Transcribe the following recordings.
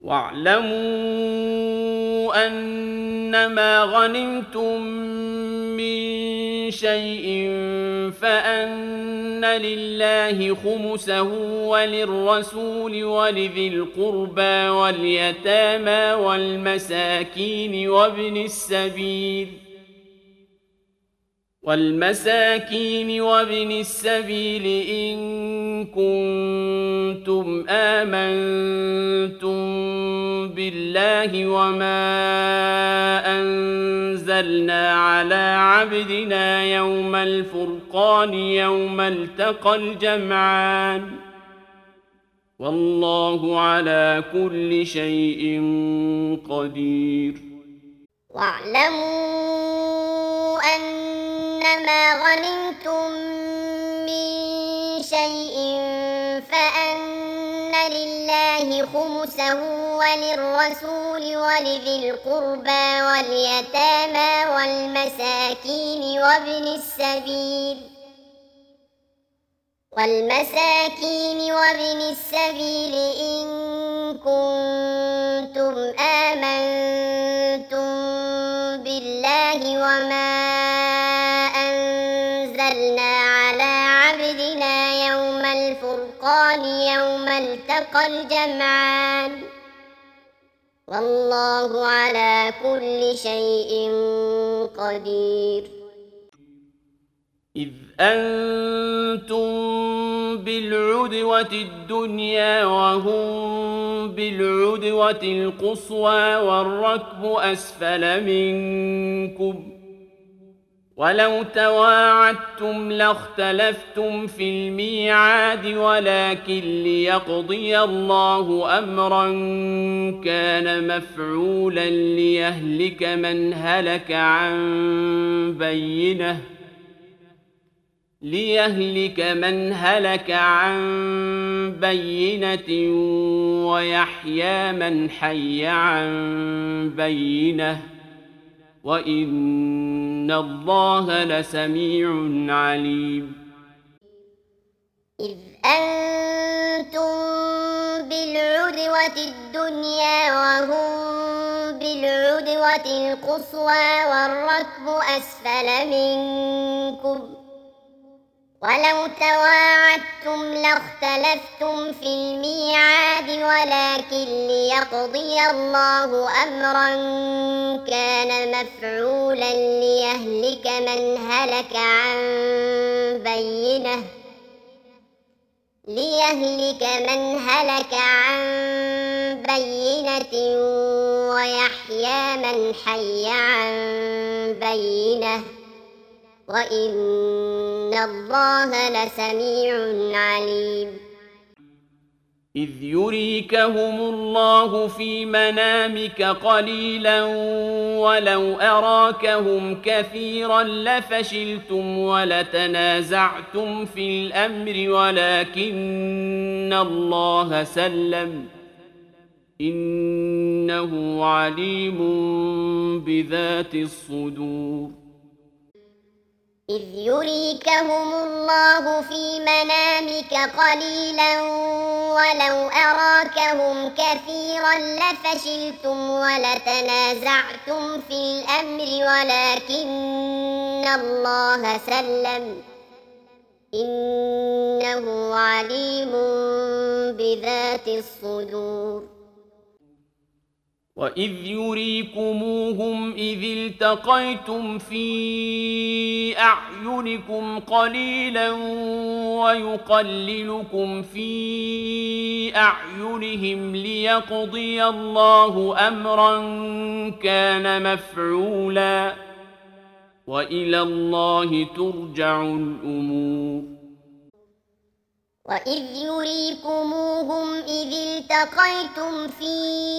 واعلموا أنما غنمتم من شيء فأن لله خمسه وللرسول ولذي القربى واليتامى والمساكين وابن السبيل إن كنتم آمنتم بالله وما أنزلنا على عبدنا يوم الفرقان يوم التقى الجمعان والله على كل شيء قدير. واعلموا أنما غنمتم من شيء فأن لله خمسه وللرسول ولذي القربى واليتامى والمساكين وابن السبيل إن كنتم آمنتم بالله وما أنزلنا على عبدنا يوم الفرقان يوم التقى الجمعان والله على كل شيء قدير. إذ أنتم بالعدوة الدنيا وهم بالعدوة القصوى والركب أسفل منكم ولو تواعدتم لاختلفتم في الميعاد ولكن ليقضي الله أمرا كان مفعولا ليهلك من هلك عن بينة ويحيى من حي عن بينة وإن الله لسميع عليم. إذ أنتم بالعدوة الدنيا وهم بالعدوة القصوى والركب أسفل منكم ولو تواعدتم لاختلفتم في الميعاد ولكن ليقضي الله أمرا كان مفعولا ليهلك من هلك عن بينة ويحيى من حي عن بينة وإن الله لسميع عليم. إذ يريكهم الله في منامك قليلا ولو أراكهم كثيرا لفشلتم ولتنازعتم في الأمر ولكن الله سلم إنه عليم بذات الصدور. إذ يريكهم الله في منامك قليلا ولو أراكهم كثيرا لفشلتم ولتنازعتم في الأمر ولكن الله سلم إنه عليم بذات الصدور. وإذ يريكموهم إذ التقيتم في أعينكم قليلا ويقللكم في أعينهم ليقضي الله أمرا كان مفعولا وإلى الله ترجع الأمور. وإذ يريكموهم إذ التقيتم في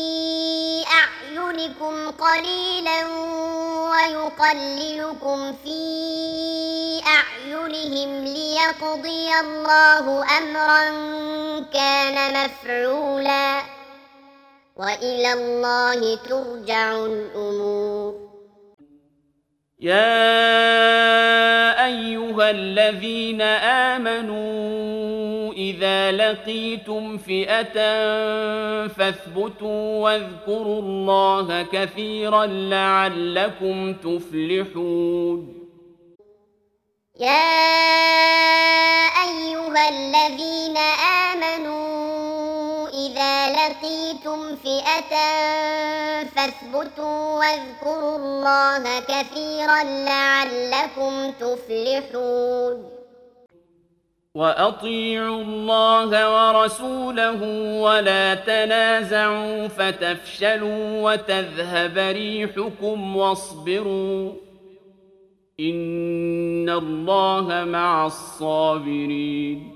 أعينكم قليلا ويقللكم في أعينهم ليقضي الله أمرا كان مفعولا وإلى الله ترجع الأمور. يا أيها الذين آمنوا إذا إذا لقيتم فئة فاثبتوا واذكروا الله كثيرا لعلكم تفلحون. يا أيها الذين آمنوا إذا لقيتم فئة فاثبتوا واذكروا الله كثيرا لعلكم تفلحون. وأطيعوا الله ورسوله ولا تنازعوا فتفشلوا وتذهب ريحكم واصبروا إن الله مع الصابرين.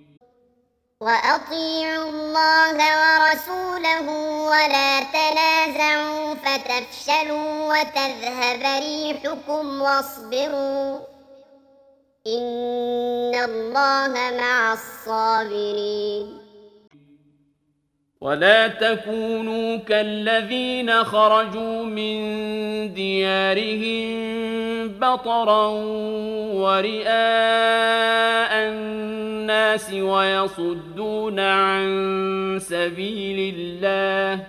وأطيعوا الله ورسوله ولا تنازعوا فتفشلوا وتذهب ريحكم واصبروا إن الله مع الصابرين. ولا تكونوا كالذين خرجوا من ديارهم بطرا ورئاء الناس ويصدون عن سبيل الله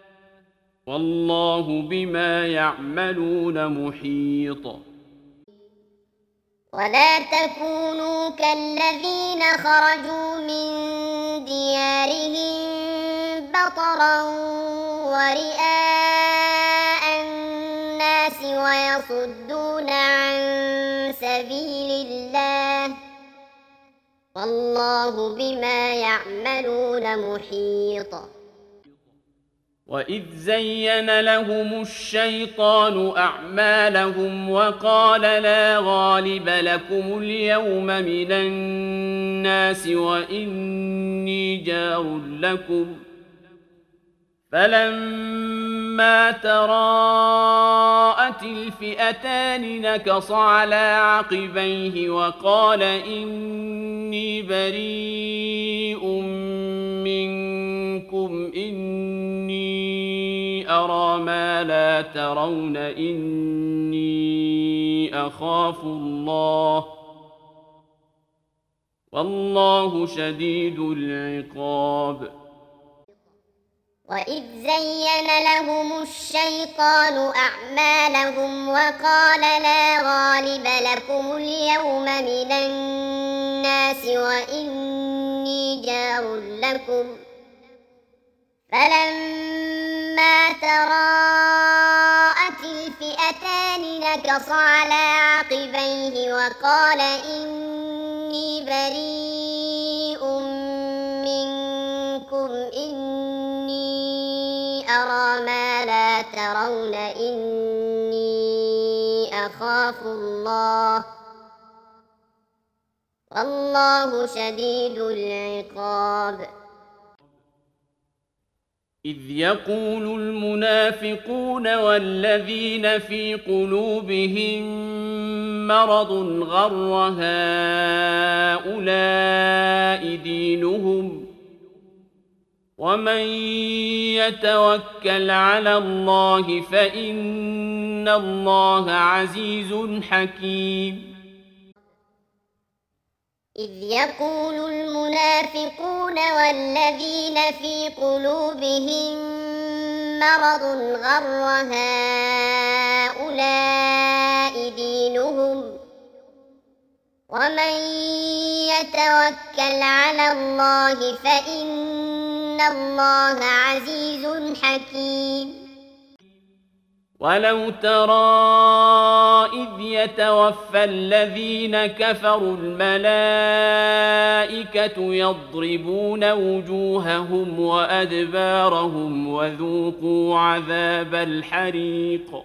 والله بما يعملون محيط. ولا تكونوا كالذين خرجوا من ديارهم بطرا ورئاء الناس ويصدون عن سبيل الله والله بما يعملون محيط. وإذ زين لهم الشيطان أعمالهم وقال لا غالب لكم اليوم من الناس وإني جار لكم فلما تراءت الفئتان نكص على عقبيه وقال إني بريء منكم إني أرى ما لا ترون إني أخاف الله والله شديد العقاب. وإذ زين لهم الشيطان أعمالهم وقال لا غالب لكم اليوم من الناس وإني جار لكم فلما تراءت الفئتان نكص على عقبيه وقال إني بريء منكم إني أرى ما لا ترون إني أخاف الله والله شديد العقاب. إذ يقول المنافقون والذين في قلوبهم مرض غر هؤلاء دينهم ومن يتوكل على الله فإن الله عزيز حكيم. إذ يقول المنافقون والذين في قلوبهم مرض غر هؤلاء دينهم ومن يتوكل على الله فإن الله عزيز حكيم. ولو ترى إذ يتوفى الذين كفروا الملائكة يضربون وجوههم وأدبارهم وذوقوا عذاب الحريق.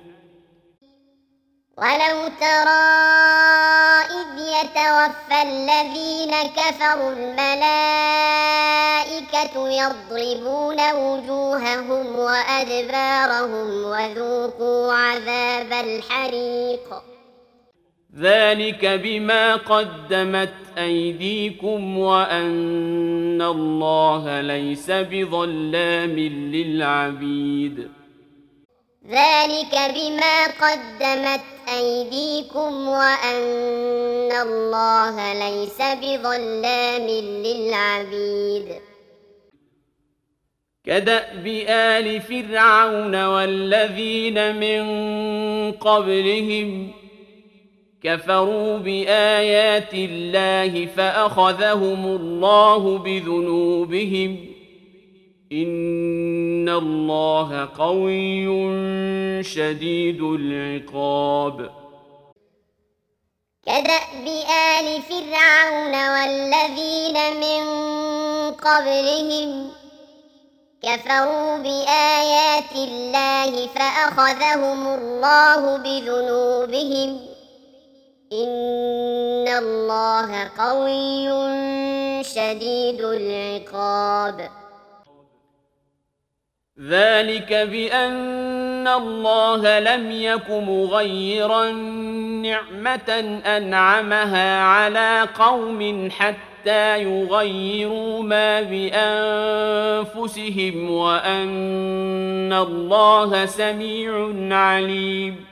ولو ترى إذ يتوفى الذين كفروا الملائكة يضربون وجوههم وأدبارهم وذوقوا عذاب الحريق. ذلك بما قدمت أيديكم وأن الله ليس بظلام للعبيد. ذلك بما قدمت أيديكم وأن الله ليس بظلام للعبيد كدأب آل فرعون والذين من قبلهم كفروا بآيات الله فأخذهم الله بذنوبهم إن الله قوي شديد العقاب كدأب آل فرعون والذين من قبلهم كفروا بآيات الله فأخذهم الله بذنوبهم إن الله قوي شديد العقاب ذلك بأن الله لم يك مغيرا نعمة أنعمها على قوم حتى يغيروا ما بأنفسهم وأن الله سميع عليم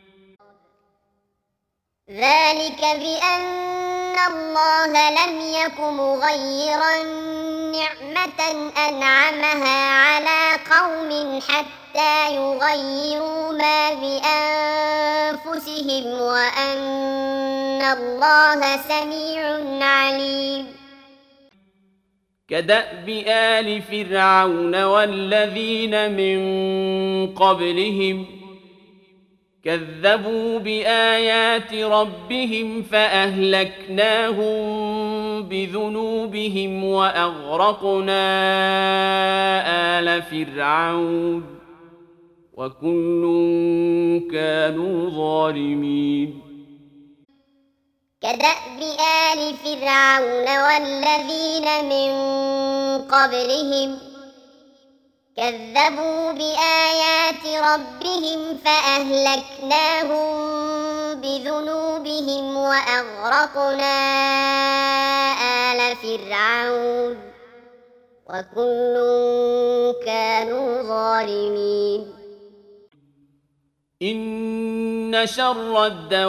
ذلك بأن الله لم يك مغيرا نعمة أنعمها على قوم حتى يغيروا ما بأنفسهم وأن الله سميع عليم كدأب آل فرعون والذين من قبلهم كذبوا بآيات ربهم فأهلكناهم بذنوبهم وأغرقنا آل فرعون وكل كانوا ظالمين كدأب آل فرعون والذين من قبلهم كذبوا بآيات ربهم فأهلكناهم بذنوبهم وأغرقنا آل فرعون وكل كانوا ظالمين إن شر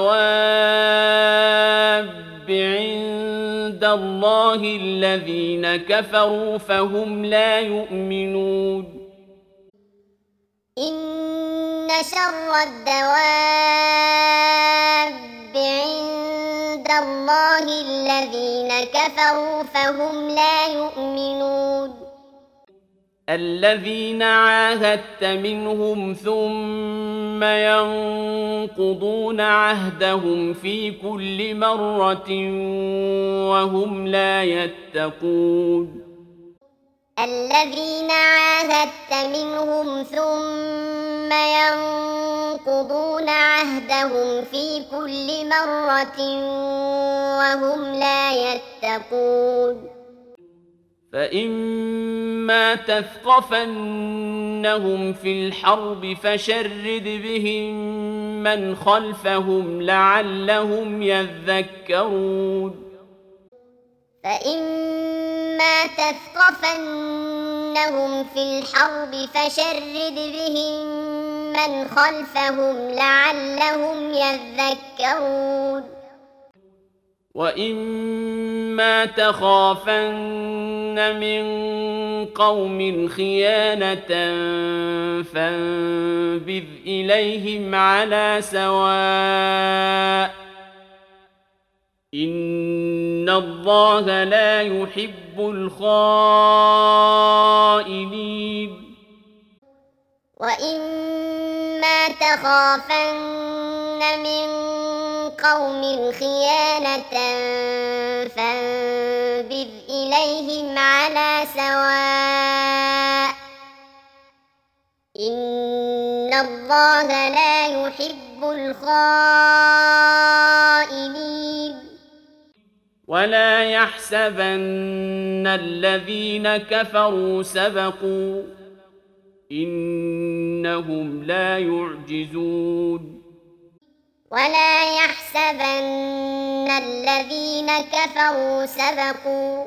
الدواب عند الله الذين كفروا فهم لا يؤمنون إن شر الدواب عند الله الذين كفروا فهم لا يؤمنون الذين عاهدت منهم ثم ينقضون عهدهم في كل مرة وهم لا يتقون الذين عاهدت منهم ثم ينقضون عهدهم في كل مرة وهم لا يتقون فإما تثقفنهم في الحرب فشرد بهم من خلفهم لعلهم يذكرون فإما تثقفنهم في الحرب فشرد بهم من خلفهم لعلهم يذكرون وإما تخافن من قوم خيانة فانبذ إليهم على سواء إن الله لا يحب الخائنين وإما تخافن من قوم خيانة فانبذ إليهم على سواء إن الله لا يحب الخائنين ولا يحسبن الذين كفروا سبقوا إنهم لا يعجزون ولا يحسبن الذين كفروا سبقوا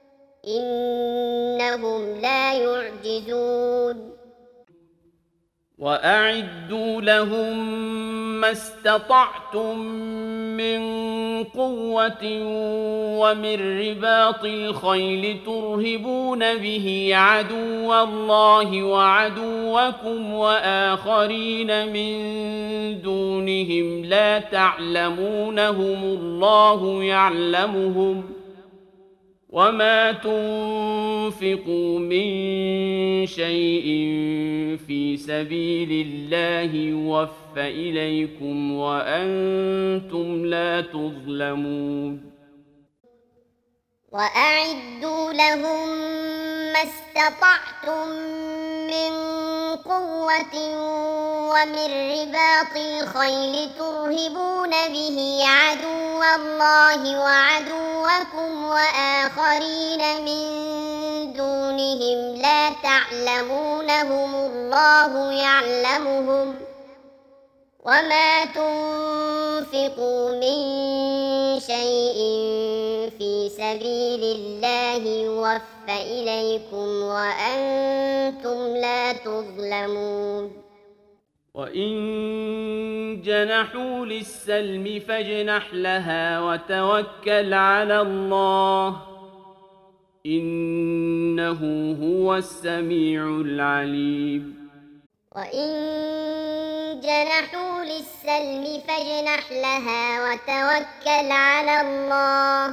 إنهم لا يعجزون وأعدوا لهم ما استطعتم من قوة ومن رباط الخيل ترهبون به عدو الله وعدوكم وآخرين من دونهم لا تعلمونهم الله يعلمهم وما تنفقوا من شيء في سبيل الله يوفى إليكم وأنتم لا تظلمون وأعدوا لهم ما استطعتم من قوة ومن رباط الخيل ترهبون به عدو الله وعدوكم وآخرين من دونهم لا تعلمونهم الله يعلمهم وما تنفقوا من شيء في سبيل الله يوفى إليكم وأنتم لا تظلمون وإن جنحوا للسلم فاجنح لها وتوكل على الله إنه هو السميع العليم وإن جنحوا للسلم فاجنح لها وتوكل على الله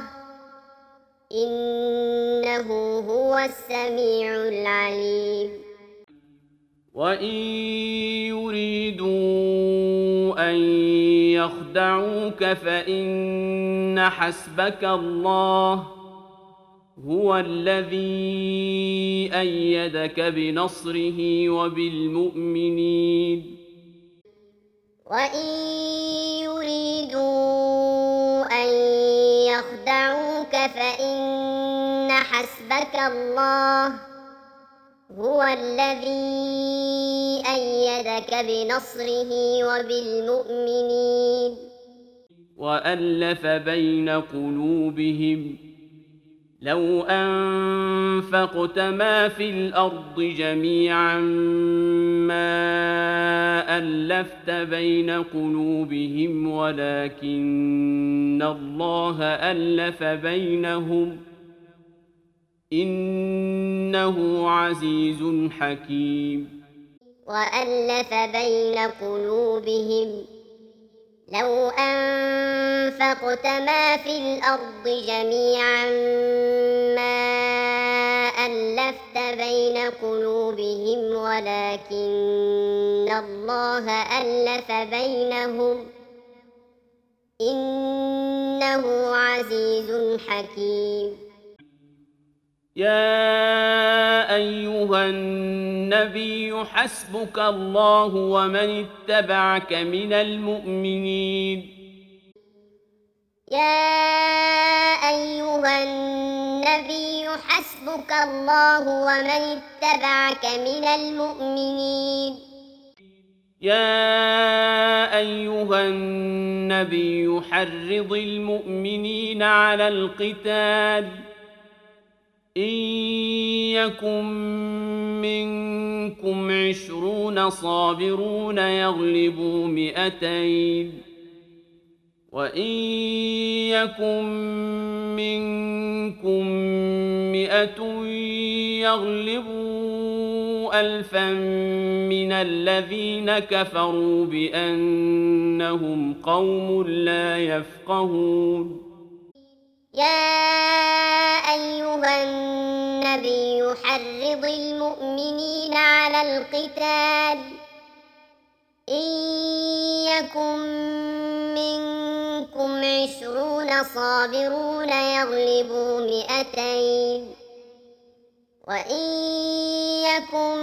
إنه هو السميع العليم وإن يريدوا أن يخدعوك فإن حسبك الله هو الذي أيدك بنصره وبالمؤمنين وإن يريدوا أن يخدعوك فإن حسبك الله هو الذي أيدك بنصره وبالمؤمنين وألف بين قلوبهم لو أنفقت ما في الأرض جميعا ما ألفت بين قلوبهم ولكن الله ألف بينهم إنه عزيز حكيم وألف بين قلوبهم لو أنفقت ما في الأرض جميعا ما ألفت بين قلوبهم ولكن الله ألف بينهم إنه عزيز حكيم يا أيها النبي حسبك الله ومن اتبعك من المؤمنين يا أيها النبي حسبك الله ومن اتبعك من المؤمنين يا أيها النبي حرض المؤمنين على القتال إن يكن منكم 20 صابرون يغلبوا 200 وإن يكن منكم 100 يغلبوا 1000 من الذين كفروا بأنهم قوم لا يفقهون يا أيها النبي حرض المؤمنين على القتال إن يكن منكم 20 صابرون يغلبوا 200 وإن يكن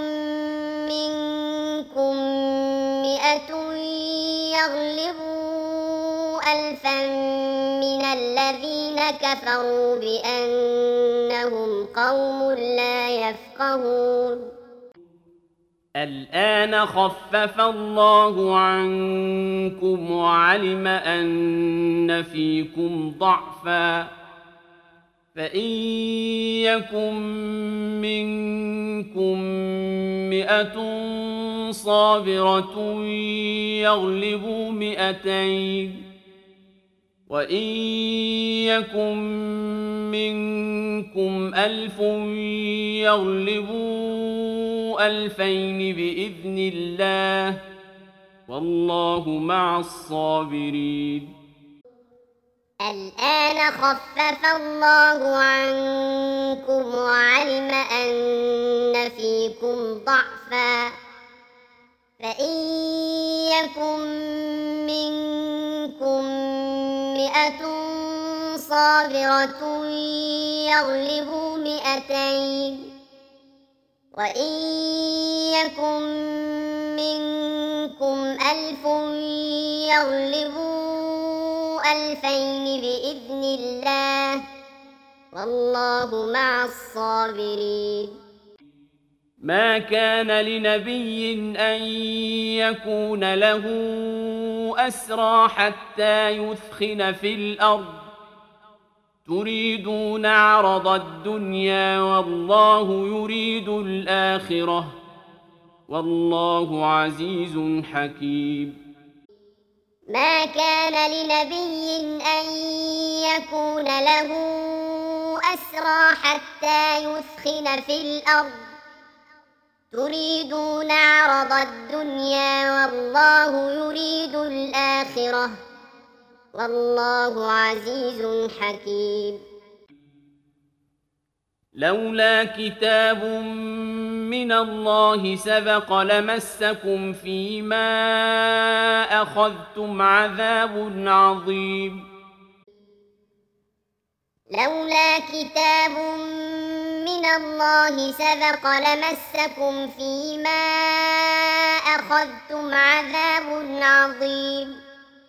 منكم 100 يغلبوا 1000 من الذين كفروا بأنهم قوم لا يفقهون الآن خفف الله عنكم وعلم أن فيكم ضعفا فإن يكن منكم 100 صابرة يغلبوا 200 وإن يكن منكم 1000 يغلبوا 2000 بإذن الله والله مع الصابرين. الآن خفف الله عنكم وعلم أن فيكم ضعفا فإن يكن منكم 100 صابرة يغلبوا 200 وإن يكن منكم 1000 يغلبوا 2000 بإذن الله والله مع الصابرين. ما كان لنبي أن يكون له أسرى حتى يثخن في الأرض تريدون عرض الدنيا والله يريد الآخرة والله عزيز حكيم. ما كان لنبي أن يكون له أسرى حتى يثخن في الأرض تريدون عرض الدنيا والله يريد الآخرة والله عزيز حكيم. لولا كتاب من الله سبق لمسكم فيما أخذتم عذاب عظيم. لولا كتاب من الله سبق لمسكم فيما أخذتم عذاب عظيم.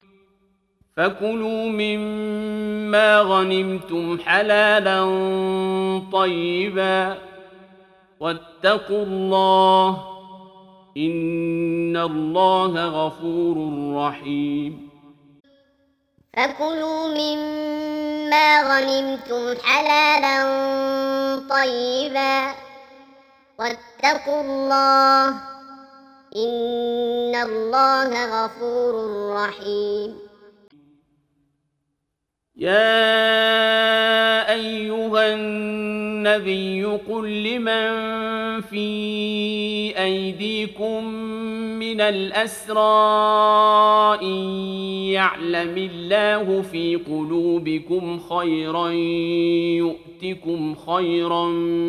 فكلوا مما غنمتم حلالا طيبا واتقوا الله إن الله غفور رحيم. فكلوا مما غنمتم حلالا طيبا واتقوا الله إن الله غفور رحيم. يا أيها النبي قل لمن في أيديكم من الأسرى إن يعلم الله في قلوبكم خيرا يؤتكم خيرا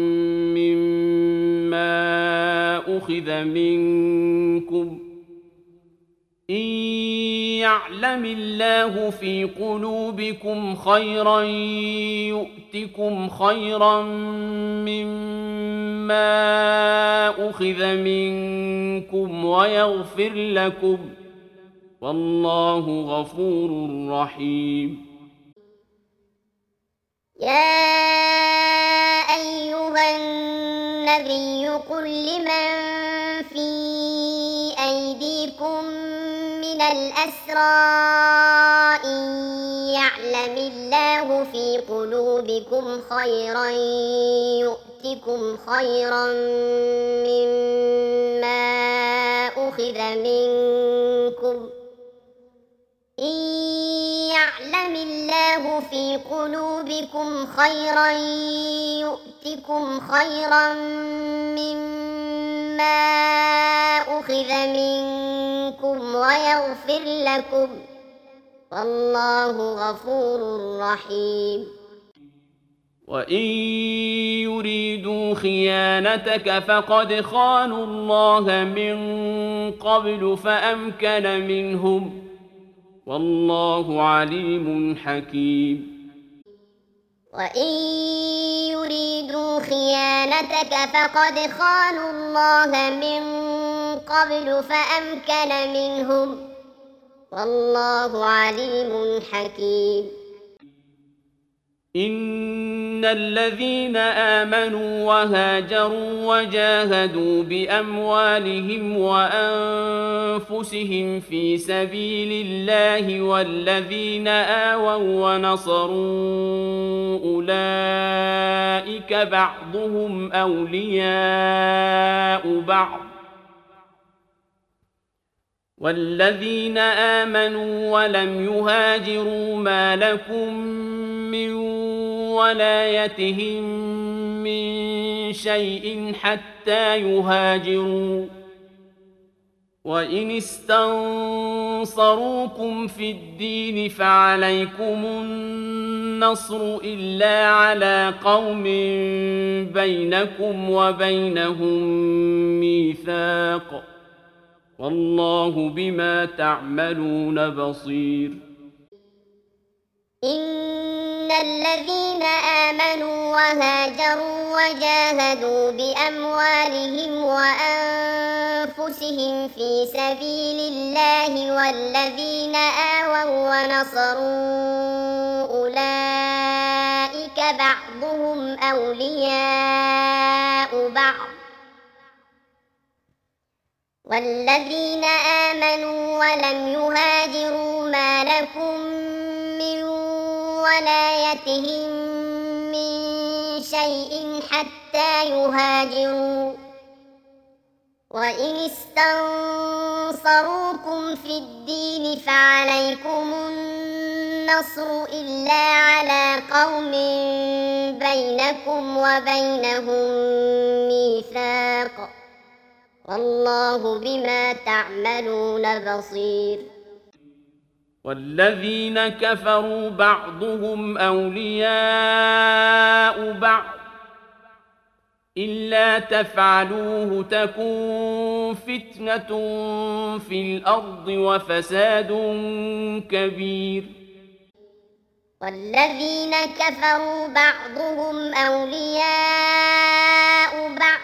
مما أخذ منكم إن يعلم الله في قلوبكم خيرا يؤتكم خيرا مما أخذ منكم ويغفر لكم والله غفور رحيم. يا أيها النبي قل لمن في أيديكم من الأسرى إن يعلم الله في قلوبكم خيرا يؤتكم خيرا مما أخذ منكم إن يعلم الله في قلوبكم خيرا يؤتكم خيرا مما أخذ منكم ويغفر لكم والله غفور رحيم. وإن يريدوا خيانتك فقد خانوا الله من قبل فأمكن منهم والله عليم حكيم. وإن يريدوا خيانتك فقد خانوا الله من قبل فأمكن منهم والله عليم حكيم. إن الذين آمنوا وهاجروا وجاهدوا بأموالهم وأنفسهم في سبيل الله والذين آووا ونصروا أولئك بعضهم أولياء بعض والذين آمنوا ولم يهاجروا ما لكم من ولايتهم من شيء حتى يهاجروا وإن استنصروكم في الدين فعليكم النصر إلا على قوم بينكم وبينهم ميثاق والله بما تعملون بصير إن الذين آمنوا وهاجروا وجاهدوا بأموالهم وأنفسهم في سبيل الله والذين آووا ونصروا أولئك بعضهم أولياء بعض والذين آمنوا ولم يهاجروا ما لكم من ولايتهم من شيء حتى يهاجروا وإن استنصروكم في الدين فعليكم النصر إلا على قوم بينكم وبينهم ميثاق والله بما تعملون بصير والذين كفروا بعضهم أولياء بعض إلا تفعلوه تكن فتنة في الأرض وفساد كبير والذين كفروا بعضهم أولياء بعض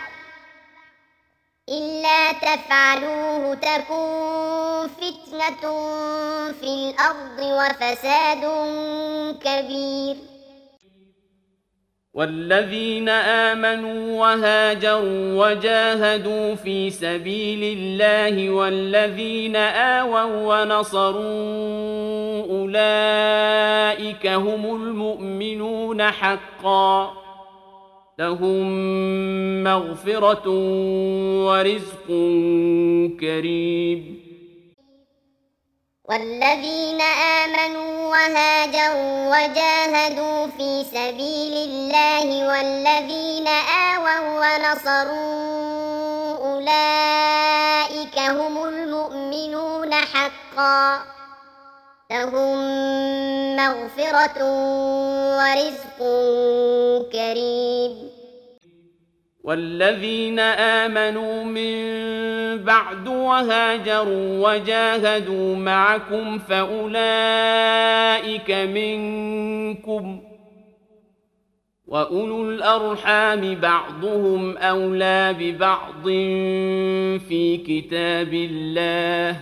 إلا تفعلوه تكن فتنة في الأرض وفساد كبير والذين آمنوا وهاجروا وجاهدوا في سبيل الله والذين آووا ونصروا أولئك هم المؤمنون حقا لهم مغفرة ورزق كريم والذين آمنوا وهاجروا وجاهدوا في سبيل الله والذين آووا ونصروا أولئك هم المؤمنون حقا لهم مغفرة ورزق كريم والذين آمنوا من بعد وهاجروا وجاهدوا معكم فأولئك منكم وأولو الأرحام بعضهم أولى ببعض في كتاب الله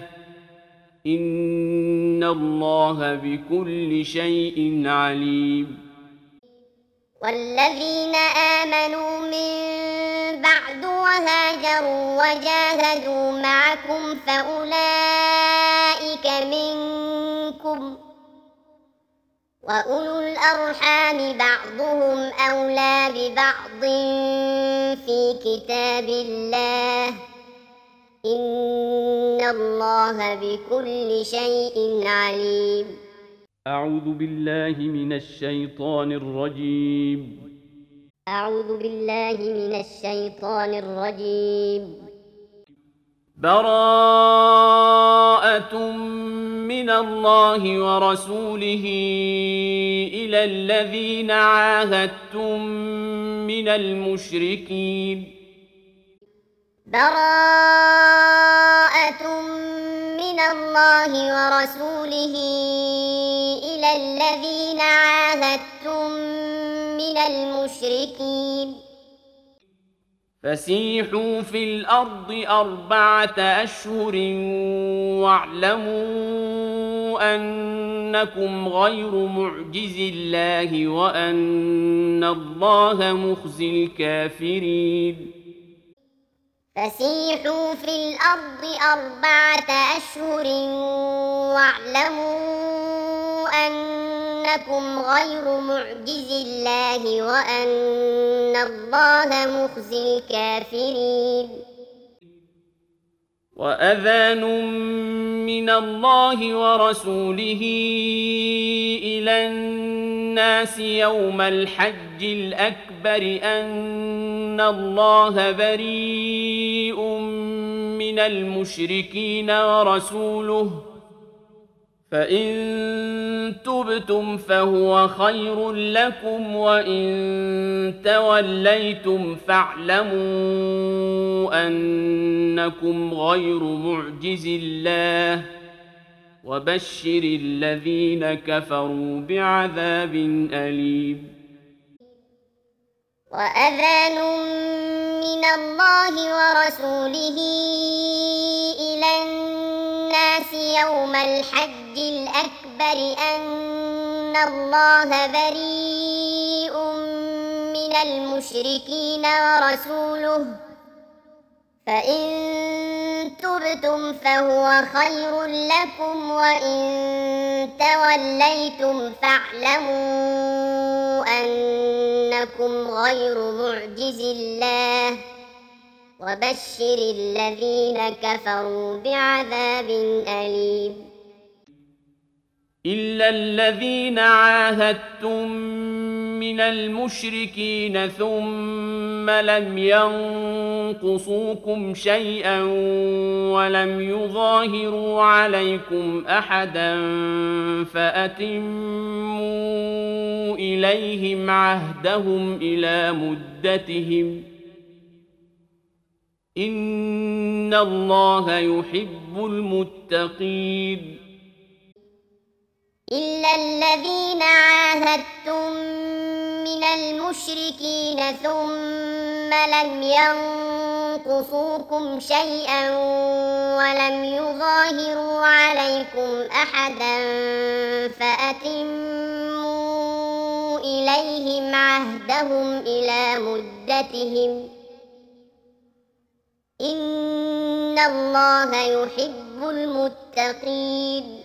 إن الله بكل شيء عليم والذين آمنوا من بعد وهاجروا وجاهدوا معكم فأولئك منكم وأولو الأرحام بعضهم أولى ببعض في كتاب الله إن الله بكل شيء عليم أعوذ بالله من الشيطان الرجيم أعوذ بالله من الشيطان الرجيم براءة من الله ورسوله إلى الذين عاهدتم من المشركين براءة من الله ورسوله إلى الذين عاهدتم من المشركين فسيحوا في الأرض 4 أشهر واعلموا أنكم غير معجز الله وأن الله مخزي الكافرين فسيحوا في الأرض 4 أشهر واعلموا أنكم غير معجز الله وأن الله مخزي الكافرين وأذان من الله ورسوله إلى الناس يوم الحج الأكبر أن الله بريء من المشركين ورسوله فإن تبتم فهو خير لكم وإن توليتم فاعلموا أنكم غير معجز الله وبشر الذين كفروا بعذاب أليم. وأذان من الله ورسوله إلى الناس يوم الحج الأكبر أن الله بريء من المشركين ورسوله فإن تبتم فهو خير لكم وإن توليتم فاعلموا أنكم غير معجز الله وبشر الذين كفروا بعذاب أليم. إلا الذين عاهدتم من المشركين ثم لم ينقصوكم شيئا ولم يظاهروا عليكم أحدا فأتموا إليهم عهدهم إلى مدتهم إن الله يحب المتقين. إلا الذين عاهدتم من المشركين ثم لم ينقصوكم شيئا ولم يظاهروا عليكم أحدا فأتموا إليهم عهدهم إلى مدتهم إن الله يحب المتقين.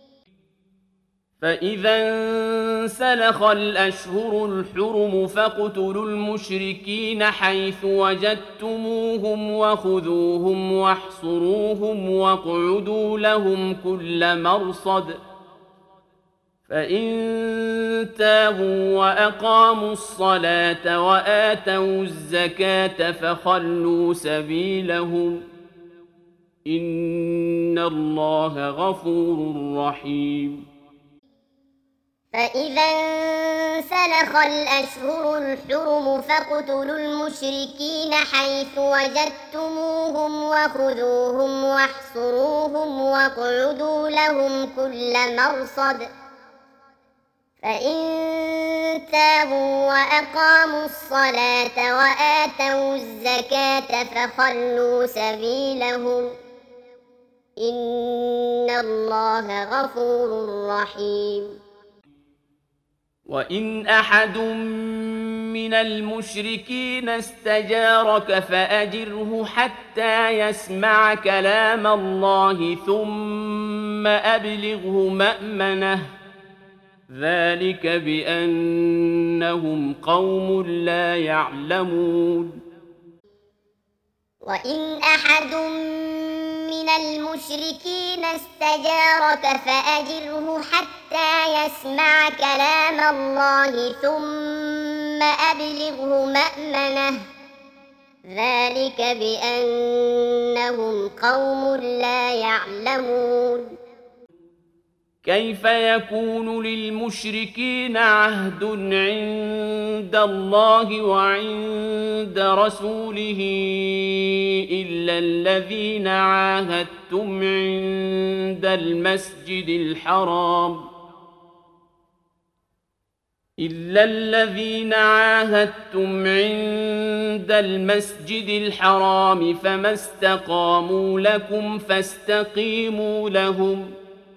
فإذا انسلخ الأشهر الحرم فاقتلوا المشركين حيث وجدتموهم وخذوهم واحصروهم واقعدوا لهم كل مرصد فإن تابوا وأقاموا الصلاة وآتوا الزكاة فخلوا سبيلهم إن الله غفور رحيم. فإذا انسلخ الأشهر الحرم فاقتلوا المشركين حيث وجدتموهم وخذوهم واحصروهم واقعدوا لهم كل مرصد فإن تابوا وأقاموا الصلاة وآتوا الزكاة فخلوا سبيلهم إن الله غفور رحيم. وإن أحد من المشركين استجارك فأجره حتى يسمع كلام الله ثم أبلغه مأمنه ذلك بأنهم قوم لا يعلمون. وإن أحد من المشركين استجارك فأجره حتى يسمع كلام الله ثم أبلغه مأمنه ذلك بأنهم قوم لا يعلمون. كيف يكون للمشركين عهد عند الله وعند رسوله إلا الذين عاهدتم عند المسجد الحرام فما استقاموا لكم فاستقيموا لهم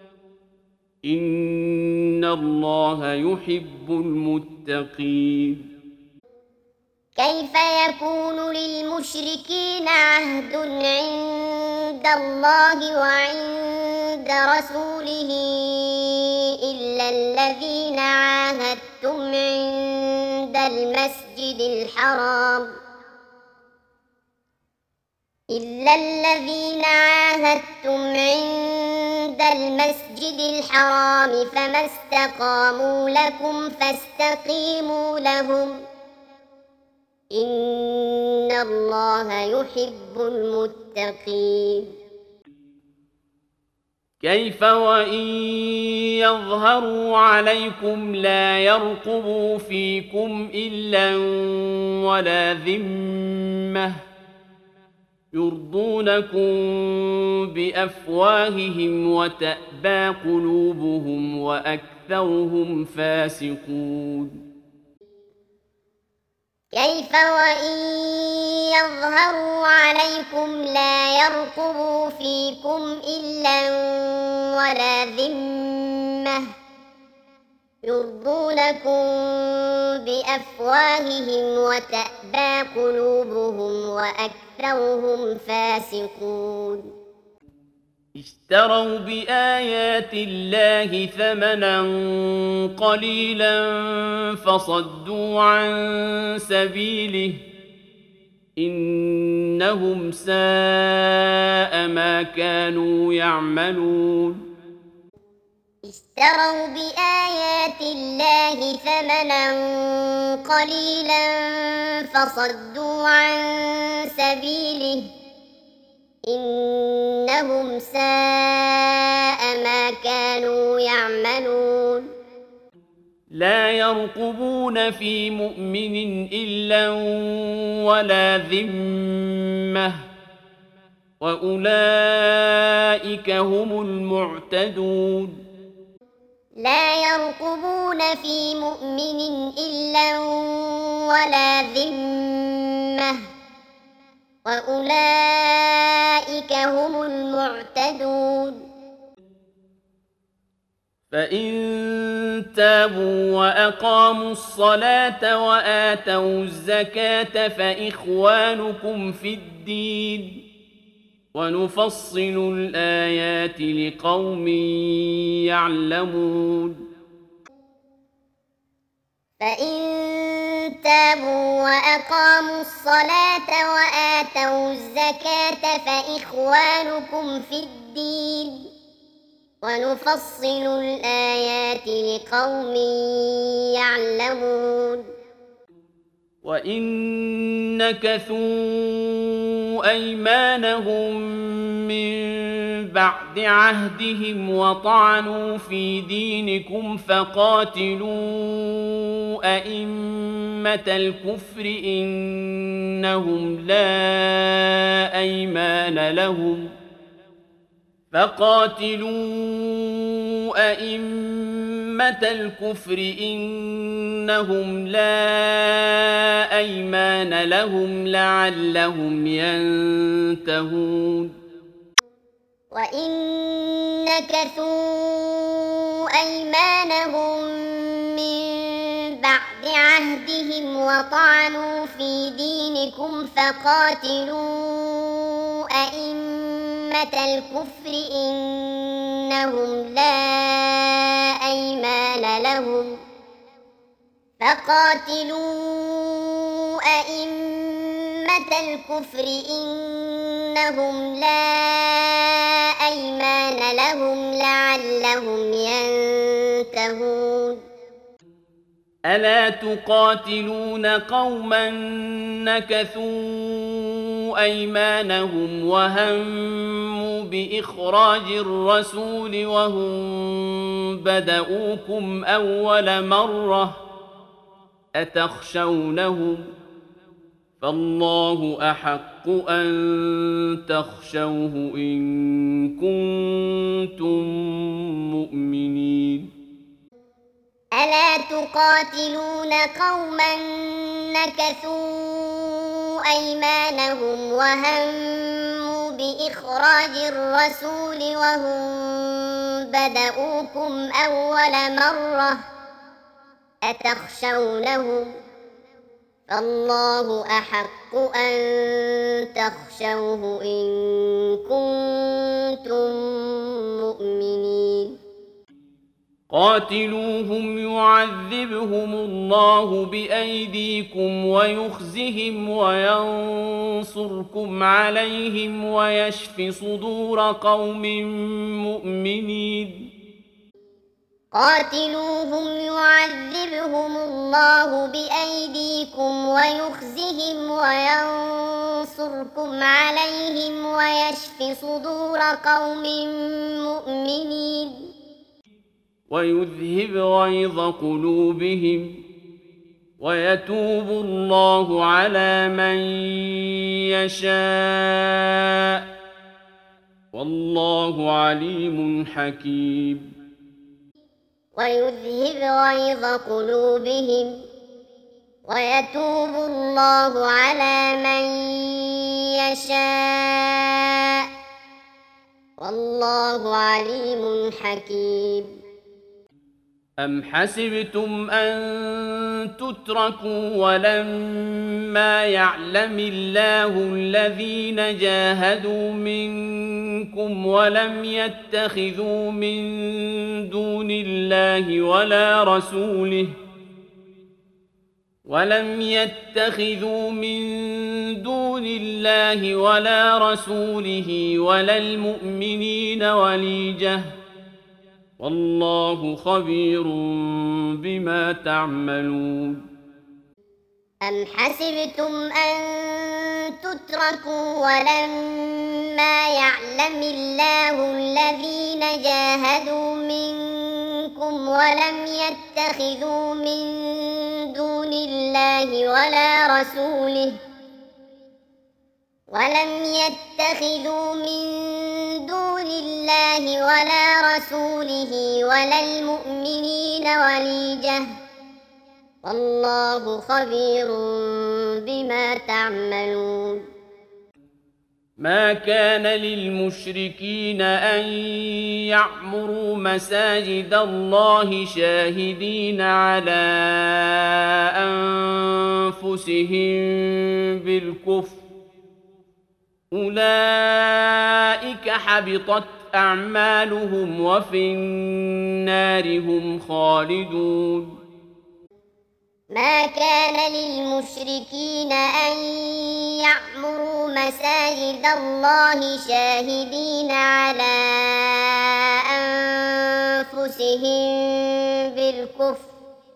إن الله يحب المتقين. كيف يكون للمشركين عهد عند الله وعند رسوله إلا الذين عاهدتم عند المسجد إلا الذين عاهدتم عند المسجد الحرام فما استقاموا لكم فاستقيموا لهم إن الله يحب المتقين. كيف وإن يظهروا عليكم لا يرقبوا فيكم إلا ولا ذمة يرضونكم بأفواههم وتأبى قلوبهم وأكثرهم فاسقون. كيف وإن يظهروا عليكم لا يرقبوا فيكم إلا ولا ذمة يرضونكم بأفواههم وتأبى قلوبهم وأكثرهم فاسقون. اشتروا بآيات الله ثمنا قليلا فصدوا عن سبيله إنهم ساء ما كانوا يعملون. اشتروا بآيات الله ثمنا قليلا فصدوا عن سبيله إنهم ساء ما كانوا يعملون. لا يرقبون في مؤمن إلا ولا ذمة وأولئك هم المعتدون. لا يرقبون في مؤمن إلا ولا ذمة وأولئك هم المعتدون. فإن تابوا وأقاموا الصلاة وآتوا الزكاة فإخوانكم في الدين ونفصل الآيات لقوم يعلمون. فإن تابوا وأقاموا الصلاة وآتوا الزكاة فإخوانكم في الدين ونفصل الآيات لقوم يعلمون. وإن نكثوا أيمانهم من بعد عهدهم وطعنوا في دينكم فقاتلوا أئمة الكفر إنهم لا أيمان لهم إنهم لا أيمان لهم لعلهم ينتهون. وإن نكثوا أيمانهم من بعد عهدهم وطعنوا في دينكم فقاتلوا أئمة الكفر إنهم لا أيمان لهم لعلهم ينتهون. ألا تقاتلون قوما نكثوا أيمانهم وهموا بإخراج الرسول وهم بدؤوكم أول مرة أتخشونهم فالله أحق أن تخشوه إن كنتم مؤمنين. ألا تقاتلون قوما نكثوا أيمانهم وهموا بإخراج الرسول وهم بدؤوكم أول مرة أتخشونهم فالله أحق أن تخشوه إن كنتم مؤمنين. قاتلوهم يعذبهم الله بأيديكم ويخزهم وينصركم عليهم ويشف صدور قوم مؤمنين. قاتلوهم يعذبهم الله بأيديكم ويخزهم وينصركم عليهم ويشف صدور قوم مؤمنين. ويذهب غيظ قلوبهم ويتوب الله على من يشاء والله عليم حكيم. ويذهب غيظ قلوبهم ويتوب الله على من يشاء والله عليم حكيم. أم حسبتم أن تتركوا ولما يعلم الله الذين جاهدوا منكم ولم يتخذوا من دون الله ولا رسوله ولا المؤمنين وليجة والله خبير بما تعملون. أم حسبتم أن تتركوا ولما يعلم الله الذين جاهدوا منكم ولم يتخذوا من دون الله ولا رسوله ولا المؤمنين وليجة والله خبير بما تعملون. ما كان للمشركين أن يعمروا مساجد الله شاهدين على أنفسهم بالكفر أولئك حبطت أعمالهم وفي النار هم خالدون. ما كان للمشركين أن يعمروا مساجد الله شاهدين على أنفسهم بالكفر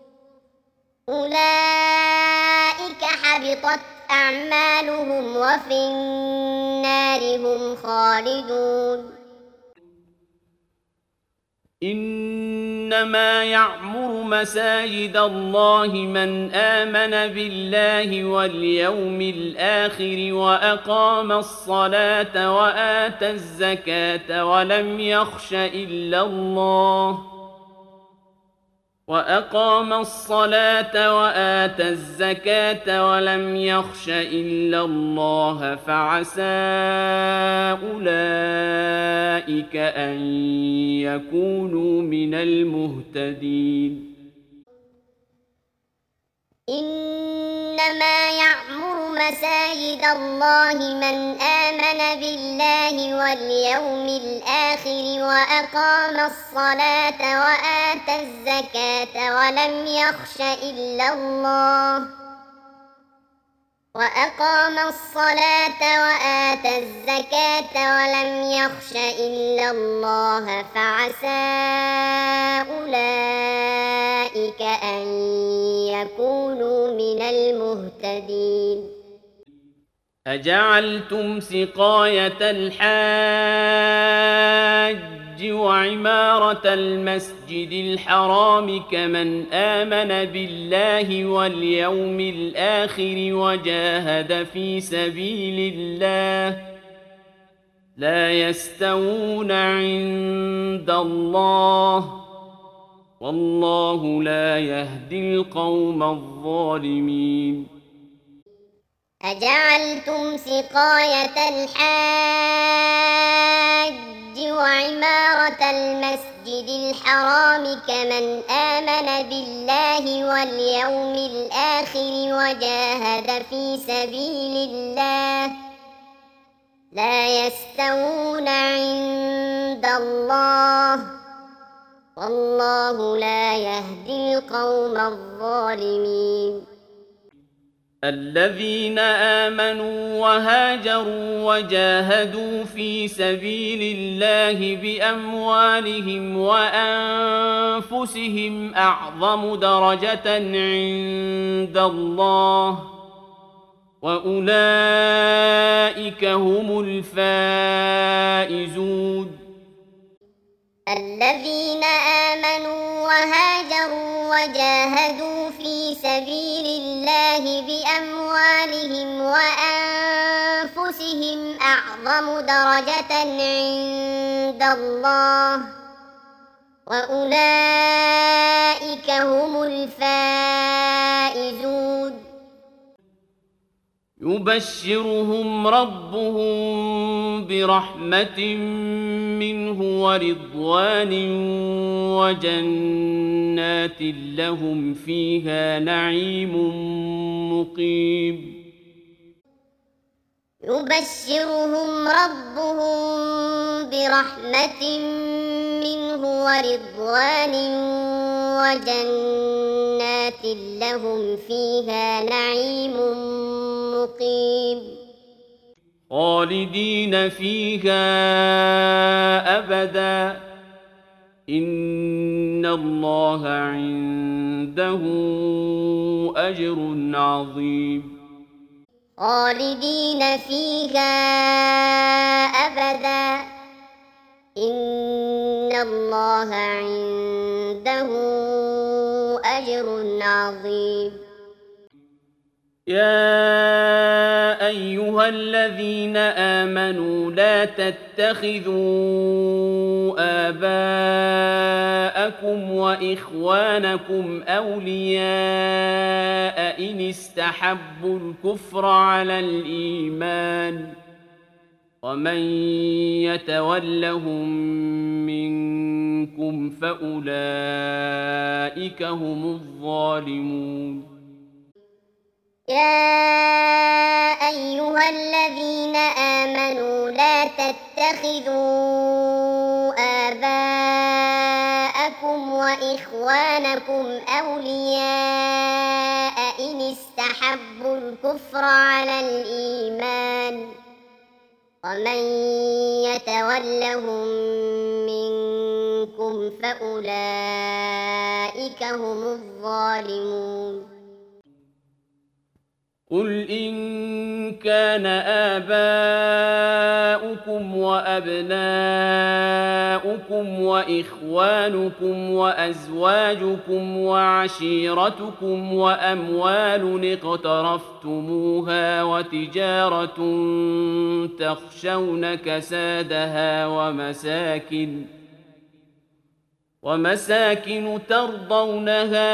أولئك حبطت أعمالهم وفي النار هم خالدون. إنما يعمر مساجد الله من آمن بالله واليوم الآخر وأقام الصلاة وآتى الزكاة ولم يخش إلا الله فعسى أولئك أن يكونوا من المهتدين. إنما يعمر مساجد الله من آمن بالله واليوم الآخر وأقام الصلاة وآتى الزكاة ولم يخش إلا الله فعسى أولئك أن يكونوا من المهتدين. أجعلتم سقاية الحاج وعمارة المسجد الحرام كمن آمن بالله واليوم الآخر وجاهد في سبيل الله لا يستوون عند الله والله لا يهدي القوم الظالمين. أجعلتم سقاية الحاج وعمارة المسجد الحرام كمن آمن بالله واليوم الآخر وجاهد في سبيل الله لا يستوون عند الله والله والله لا يهدي القوم الظالمين الذين آمنوا وهاجروا وجاهدوا في سبيل الله بأموالهم وأنفسهم أعظم درجة عند الله وأولئك هم الفائزون الذين آمنوا وهاجروا وجاهدوا في سبيل الله بأموالهم وأنفسهم أعظم درجة عند الله وأولئك هم الفائزون يبشرهم ربهم برحمة منه ورضوان وجنات لهم فيها نعيم مقيم يبشرهم ربهم برحمة منه ورضوان وجنات لهم فيها نعيم مقيم خالدين فيها أبدا إن الله عنده أجر عظيم خالدين فيها أبدا إن الله عنده أجر عظيم يا أيها الذين آمنوا لا تتخذوا آباءكم وإخوانكم أولياء إن استحبوا الكفر على الإيمان ومن يتولهم منكم فأولئك هم الظالمون يا أيها الذين آمنوا لا تتخذوا آباءكم وإخوانكم أولياء إن استحبوا الكفر على الإيمان ومن يتولهم منكم فأولئك هم الظالمون قل إن كان آباؤكم وأبناؤكم وإخوانكم وأزواجكم وعشيرتكم وأموال اقترفتموها وتجارة تخشون كسادها ومساكن ترضونها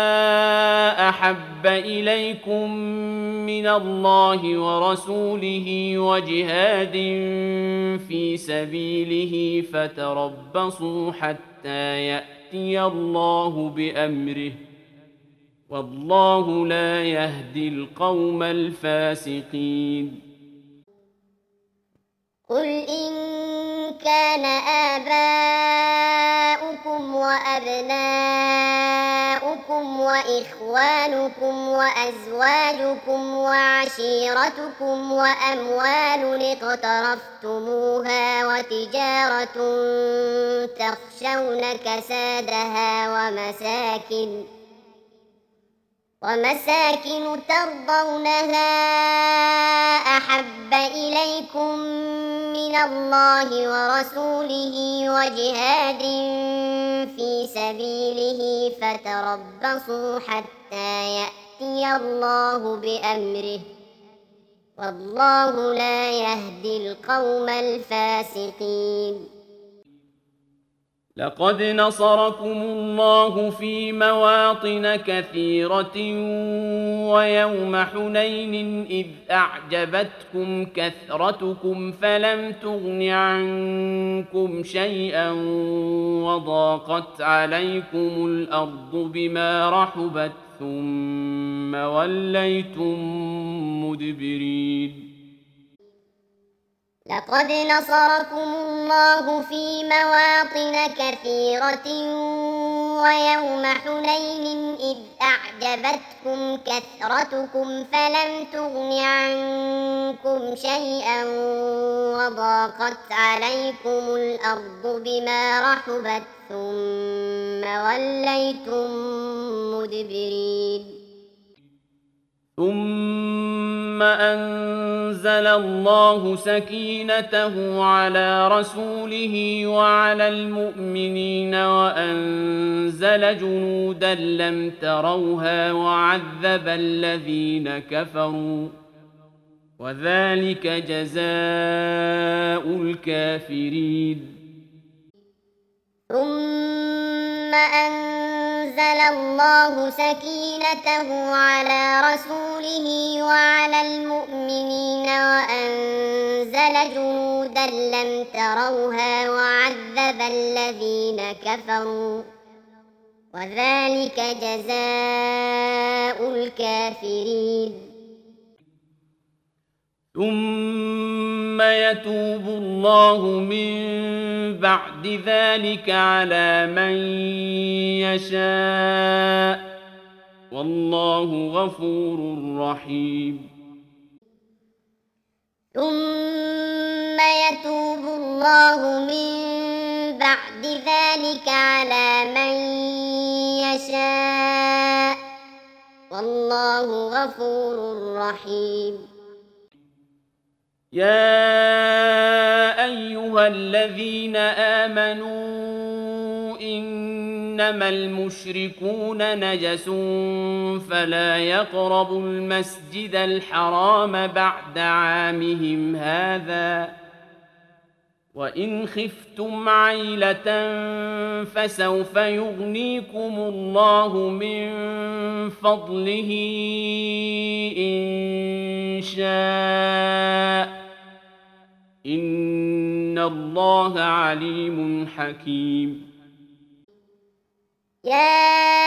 أحب إليكم من الله ورسوله وجهاد في سبيله فتربصوا حتى يأتي الله بأمره والله لا يهدي القوم الفاسقين قل إن كان آباؤكم وأبناؤكم وإخوانكم وأزواجكم وعشيرتكم وأموال اقترفتموها وتجارة تخشون كسادها ومساكن ترضونها أحب إليكم من الله ورسوله وجهاد في سبيله فتربصوا حتى يأتي الله بأمره والله لا يهدي القوم الفاسقين لقد نصركم الله في مواطن كثيرة ويوم حنين إذ أعجبتكم كثرتكم فلم تغن عنكم شيئا وضاقت عليكم الأرض بما رحبت ثم وليتم مدبرين لقد نصركم الله في مواطن كثيرة ويوم حنين إذ أعجبتكم كثرتكم فلم تغن عنكم شيئا وضاقت عليكم الأرض بما رحبت ثم وليتم مدبرين ثم أنزل الله سكينته على رسوله وعلى المؤمنين وأنزل جنودا لم تروها وعذب الذين كفروا وذلك جزاء الكافرين ثم أنزل الله سكينته على رسوله وعلى المؤمنين وأنزل جنودا لم تروها وعذب الذين كفروا وذلك جزاء الكافرين ثم يتوب الله من بعد ذلك على من يشاء والله غفور رحيم ثم يتوب الله من بعد ذلك على من يشاء والله غفور رحيم يا أيها الذين آمنوا إنما المشركون نجس فلا يقربوا المسجد الحرام بعد عامهم هذا وإن خفتم عيلة فسوف يغنيكم الله من فضله إن شاء إن الله عليم حكيم يا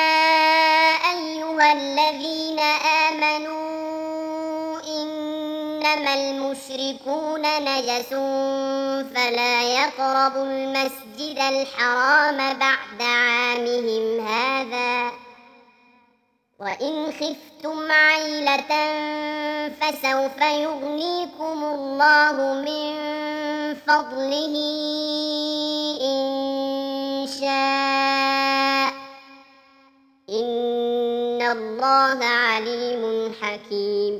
أيها الذين آمنوا إنما المشركون نجس فلا يقربوا المسجد الحرام بعد عامهم هذا وإن خفتم عيلة فسوف يغنيكم الله من فضله إن شاء إن الله عليم حكيم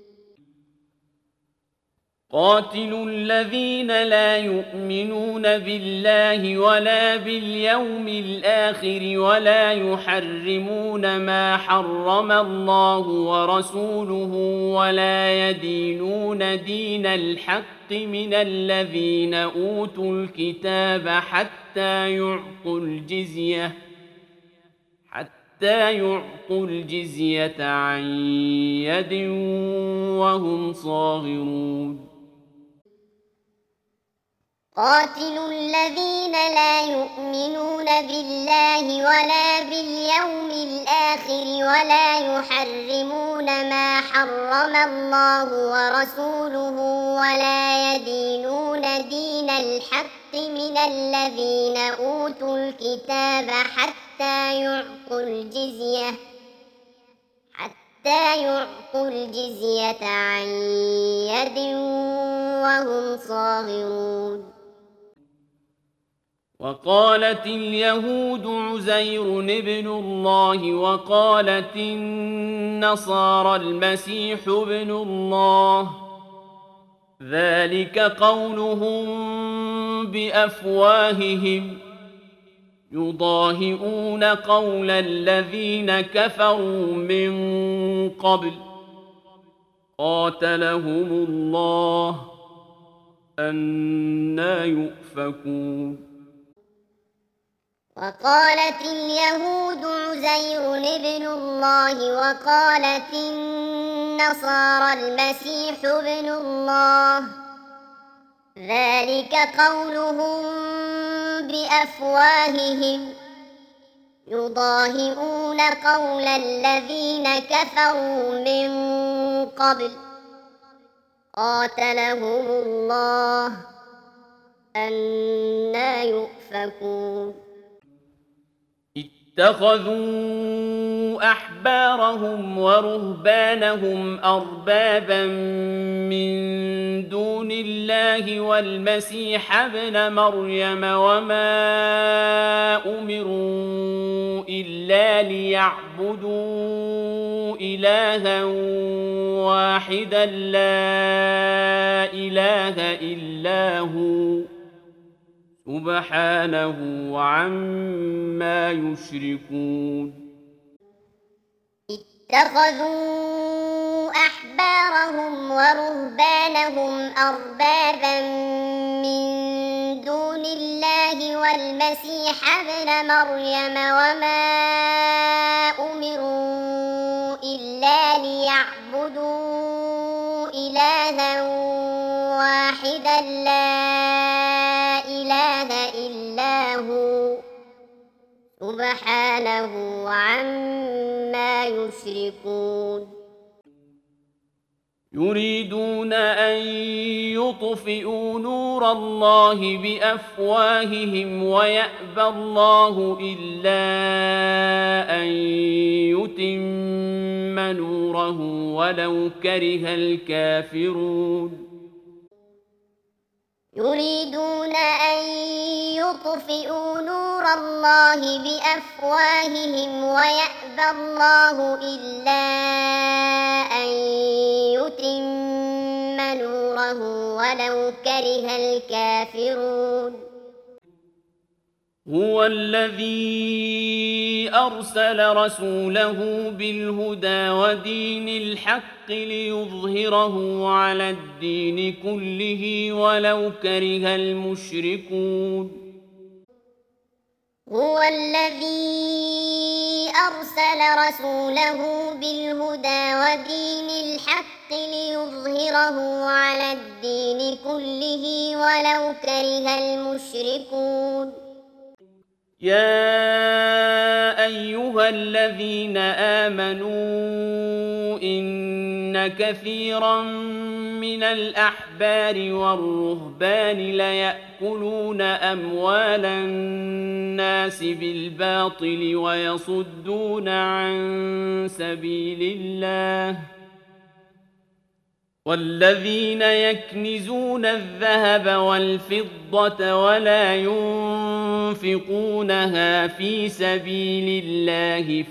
قاتلوا الذين لا يؤمنون بالله ولا باليوم الآخر ولا يحرمون ما حرم الله ورسوله ولا يدينون دين الحق من الذين أوتوا الكتاب حتى يعطوا الجزية عن يد وهم صاغرون قاتلوا الذين لا يؤمنون بالله ولا باليوم الآخر ولا يحرمون ما حرم الله ورسوله ولا يدينون دين الحق من الذين أوتوا الكتاب حتى يعطوا الجزية عن يد وهم صاغرون وقالت اليهود عزير ابن الله وقالت النصارى المسيح ابن الله ذلك قولهم بأفواههم يضاهئون قول الذين كفروا من قبل قاتلهم الله أنى يؤفكون وقالت اليهود عزير ابن الله وقالت النصارى المسيح ابن الله ذلك قولهم بأفواههم يضاهئون قول الذين كفروا من قبل قاتلهم الله أنى يؤفكون اتخذوا أحبارهم ورهبانهم أربابا من دون الله والمسيح ابن مريم وما أمروا إلا ليعبدوا إلها واحدا لا إله إلا هو سبحانه عما يشركون اتخذوا أحبارهم ورهبانهم أربابا من دون الله والمسيح ابن مريم وما أمروا إلا ليعبدوا إلها واحدا لا إله إلا هو سبحانه عما يشركون يريدون أن يطفئوا نور الله بأفواههم ويأبى الله إلا أن يتم نوره ولو كره الكافرون يريدون أن يطفئوا نور الله بأفواههم ويأبى الله إلا أن يتم نوره ولو كره الكافرون هو الذي أرسل رسوله بالهدى ودين الحق ليظهره على الدين كله ولو كره المشركون هو الذي أرسل رسوله بالهدى ودين الحق ليظهره على الدين كله ولو كره المشركون يا أيها الذين آمنوا إن كثيرا من الأحبار والرهبان ليأكلون أموال الناس بالباطل ويصدون عن سبيل الله والذين يكنزون الذهب والفضة ولا ينفقونها في سبيل الله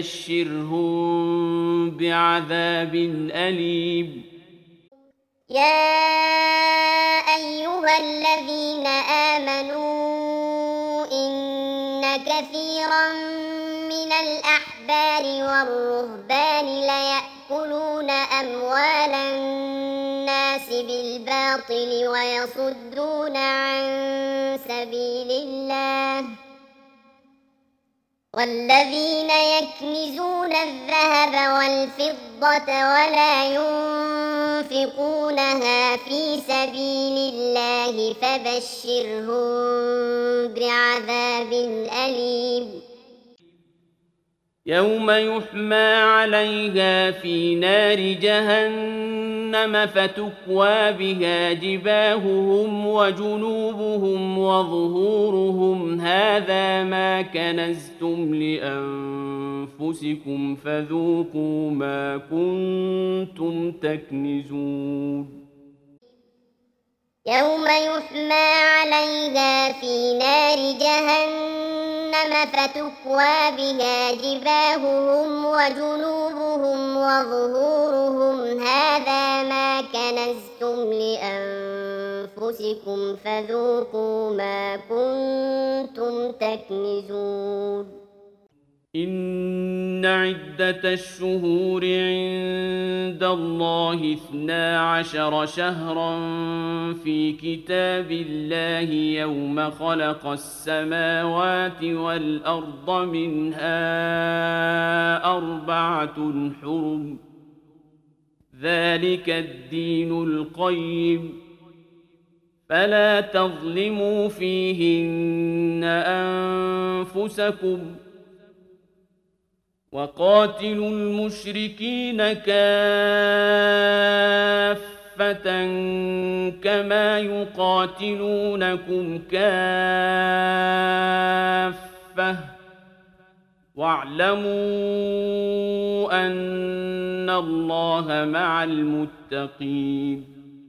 فبشرهم بعذاب أليم يا أيها الذين آمنوا إن كثيرا من الأحبار والرهبان ليأكلون أموال الناس بالباطل ويصدون عن سبيل الله والذين يكنزون الذهب والفضة ولا ينفقونها في سبيل الله فبشرهم بعذاب أليم يوم يحمى عليها في نار جهنم فتكوى بها جباههم وجنوبهم وظهورهم هذا ما كنزتم لأنفسكم فذوقوا ما كنتم تكنزون يوم يحمى عليها في نار جهنم فتكوى بها جباههم وجنوبهم وظهورهم هذا ما كنزتم لأنفسكم فذوقوا ما كنتم تكنزون إن عدة الشهور عند الله 12 شهرا في كتاب الله يوم خلق السماوات والأرض منها 4 حرم ذلك الدين القيم فلا تظلموا فيهن أنفسكم وقاتلوا المشركين كافة كما يقاتلونكم كافة واعلموا أن الله مع المتقين.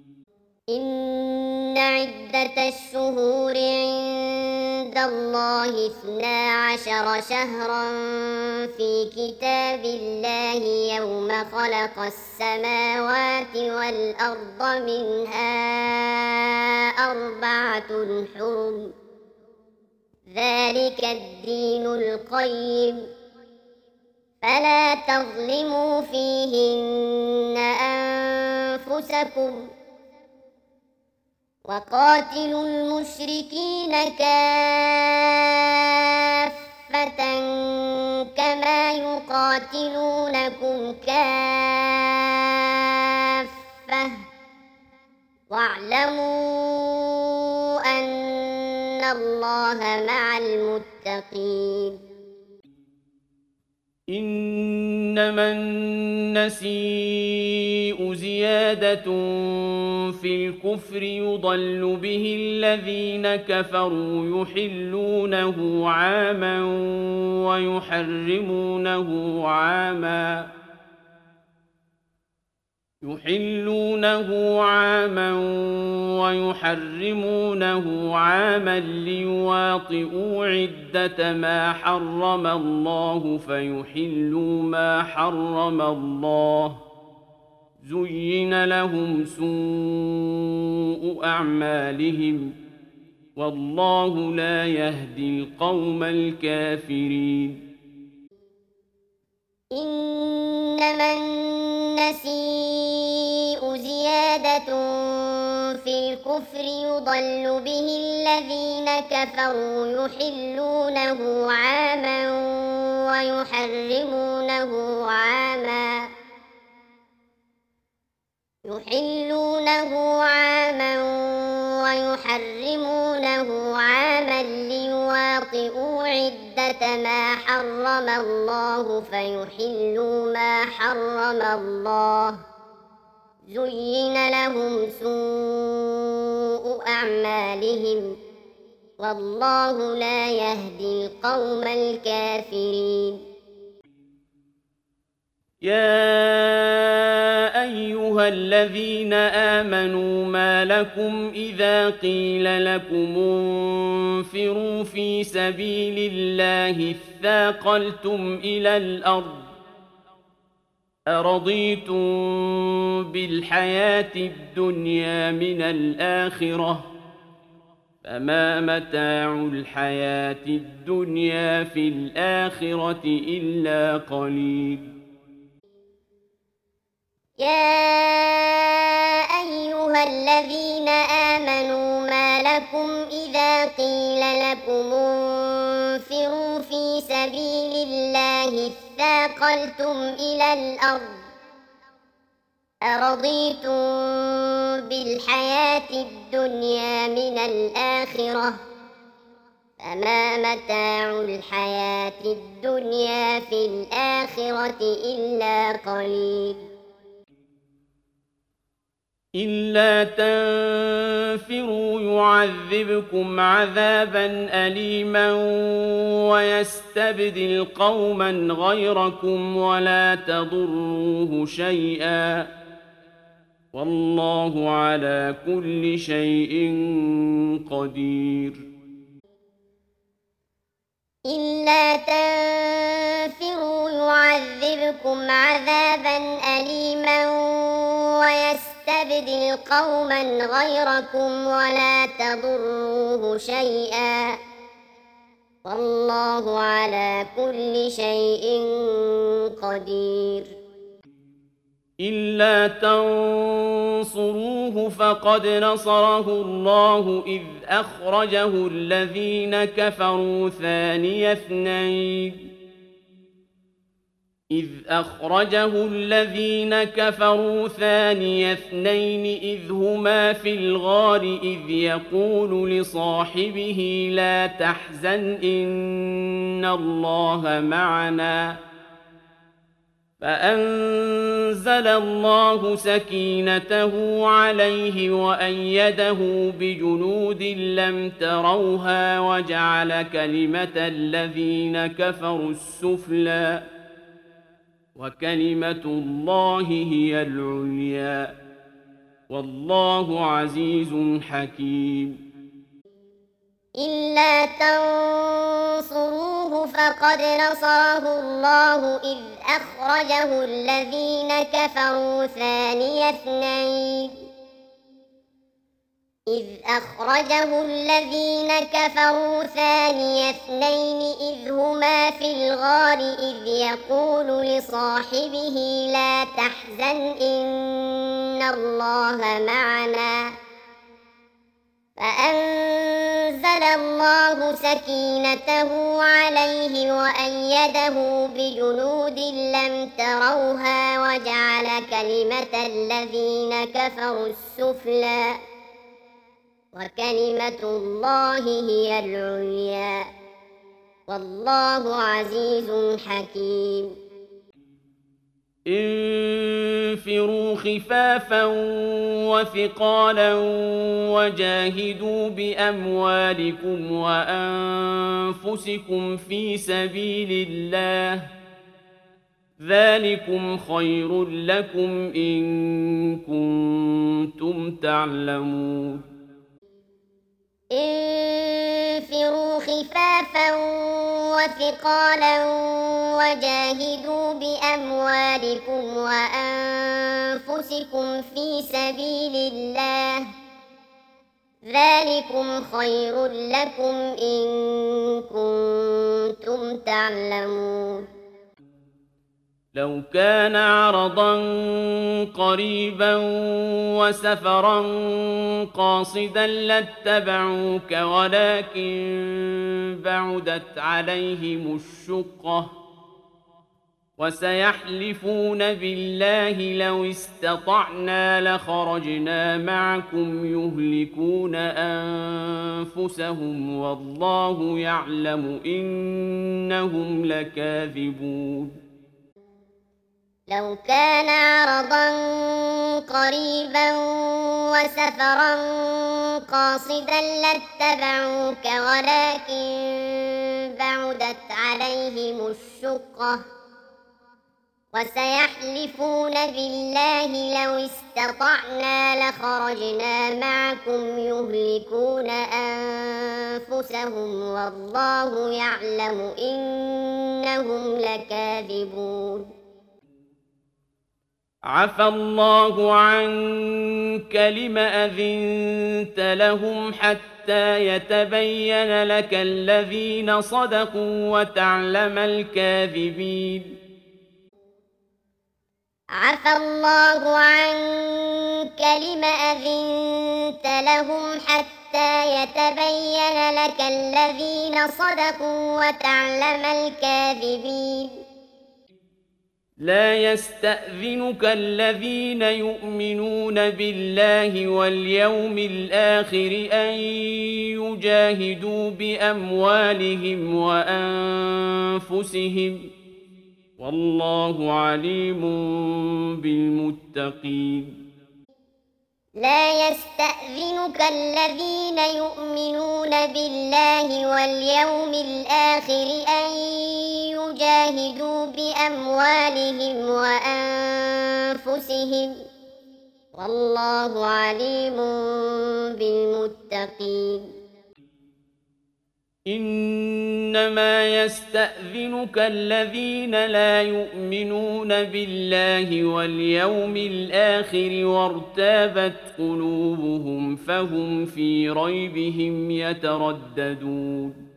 إن عدة الشهور عند الله 12 شهرا في كتاب الله يوم خلق السماوات والأرض منها 4 حرم ذلك الدين القيم فلا تظلموا فيهن أنفسكم وقاتلوا المشركين كافة كما يقاتلونكم كافة واعلموا أن الله مع المتقين. إنما النسيء زيادة في الكفر يضل به الذين كفروا يحلونه عاما ويحرمونه عاما ليواطئوا عدة ما حرم الله فيحلوا ما حرم الله زين لهم سوء أعمالهم والله لا يهدي القوم الكافرين. إنما النسيء زيادة في الكفر يضل به الذين كفروا يحلونه عاما ويحرمونه عاما ليواطئوا عدة ما حرم الله فيحلوا ما حرم الله زين لهم سوء أعمالهم والله لا يهدي القوم الكافرين. يا أيها الذين آمنوا ما لكم إذا قيل لكم انفروا في سبيل الله اثاقلتم إلى الأرض أرضيتم بالحياة الدنيا من الآخرة فما متاع الحياة الدنيا في الآخرة إلا قليل. يا أيها الذين آمنوا ما لكم إذا قيل لكم انفروا في سبيل الله اثاقلتم إلى الأرض أرضيتم بالحياة الدنيا من الآخرة فما متاع الحياة الدنيا في الآخرة إلا قليل. إلا تنفروا يعذبكم عذابا أليما ويستبدل قوما غيركم ولا تضروه شيئا والله على كل شيء قدير. إلا تنفروا يعذبكم عذابا أليما ويستبدل قوما غيركم ولا تضروه شيئا والله على كل شيء قدير. إلا تنصروه فقد نصره الله إذ أخرجه الذين كفروا ثاني اثنين إذ هما في الغار إذ يقول لصاحبه لا تحزن إن الله معنا فأنزل الله سكينته عليه وأيده بجنود لم تروها وجعل كلمة الذين كفروا السفلى وكلمة الله هي العليا والله عزيز حكيم. إلا تنصروه فقد نصره الله أخرجه الذين كفروا ثاني اثنين إذ أخرجه الذين كفروا ثاني اثنين إذ هما في الغار إذ يقول لصاحبه لا تحزن إن الله معنا فأنزل الله سكينته عليه وأيده بجنود لم تروها وجعل كلمة الذين كفروا السفلى وكلمة الله هي العليا والله عزيز حكيم. انفروا خفافا وثقالا وجاهدوا بأموالكم وأنفسكم في سبيل الله ذلكم خير لكم إن كنتم تعلمون. انفروا خفافا وثقالا وجاهدوا بأموالكم وأنفسكم في سبيل الله ذلكم خير لكم إن كنتم تعلمون. لو كان عرضا قريبا وسفرا قاصدا لاتبعوك ولكن بعدت عليهم الشقة وسيحلفون بالله لو استطعنا لخرجنا معكم يهلكون أنفسهم والله يعلم إنهم لكاذبون. لو كان عرضا قريبا وسفرا قاصدا لاتبعوك ولكن بعدت عليهم الشقة وسيحلفون بالله لو استطعنا لخرجنا معكم يهلكون أنفسهم والله يعلم إنهم لكاذبون. عفى الله عنك لم أذنت لهم حتى يتبين لك الذين صدقوا وتعلم الكاذبين. عفى الله عنك لم أذنت لهم حتى يتبين لك الذين صدقوا وتعلم الكاذبين. لا يستأذنك الذين يؤمنون بالله واليوم الآخر أن يجاهدوا بأموالهم وأنفسهم والله عليم بالمتقين. لا يستأذنك الذين يؤمنون بالله واليوم الآخر أن يجاهدوا بأموالهم وأنفسهم والله عليم بالمتقين. إنما يستأذنك الذين لا يؤمنون بالله واليوم الآخر وارتابت قلوبهم فهم في ريبهم يترددون.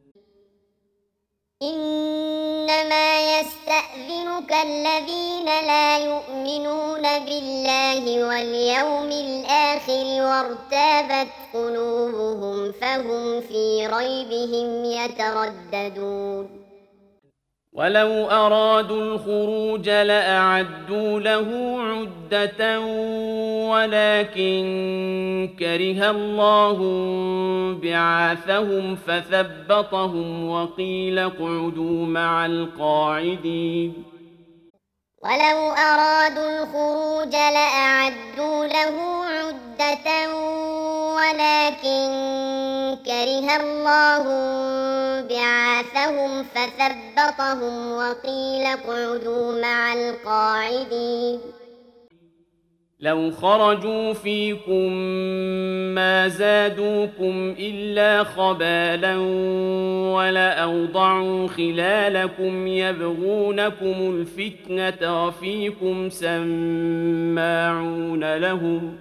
إنما يستأذنك الذين لا يؤمنون بالله واليوم الآخر وارتابت قلوبهم فهم في ريبهم يترددون. ولو أرادوا الخروج لأعدوا له عدة ولكن كره الله بعاثهم فثبطهم وقيل اقعدوا مع القاعدين. ولو أرادوا الخروج لأعدوا له عدة ولكن كره الله بعاثهم فثبطهم وقيل اقعدوا مع القاعدين لو خرجوا فيكم ما زادوكم إلا خبالا ولأوضعوا خلالكم يبغونكم الفتنة وفيكم سماعون لهم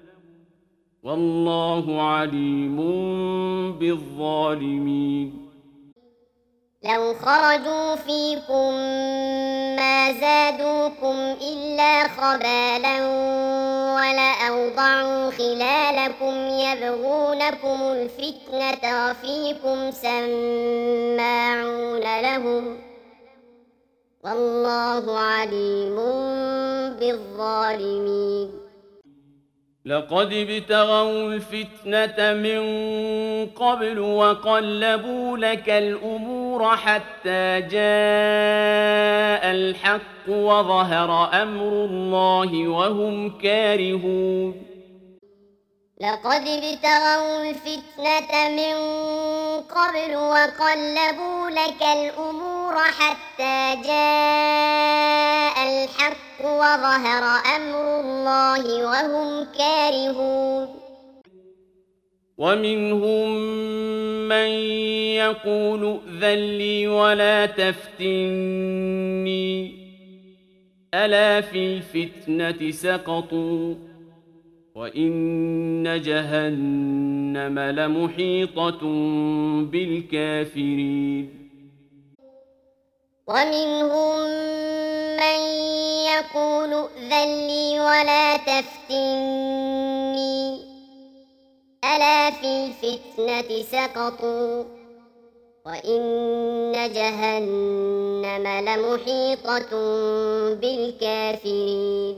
والله عليم بالظالمين لو خرجوا فيكم ما زادوكم إلا خبالا ولأوضعوا خلالكم يبغونكم الفتنة وفيكم سماعون لهم والله عليم بالظالمين لقد ابتغوا الفتنة من قبل وقلبوا لك الأمور حتى جاء الحق وظهر أمر الله وهم كارهون لقد ابتغوا الفتنة من قبل وقلبوا لك الأمور حتى جاء الحق وظهر أمر الله وهم كارهون ومنهم من يقول ائذن لي ولا تفتني ألا في الفتنة سقطوا وإن جهنم لمحيطة بالكافرين ومنهم من يقول ائذن لي ولا تفتني ألا في الفتنة سقطوا وإن جهنم لمحيطة بالكافرين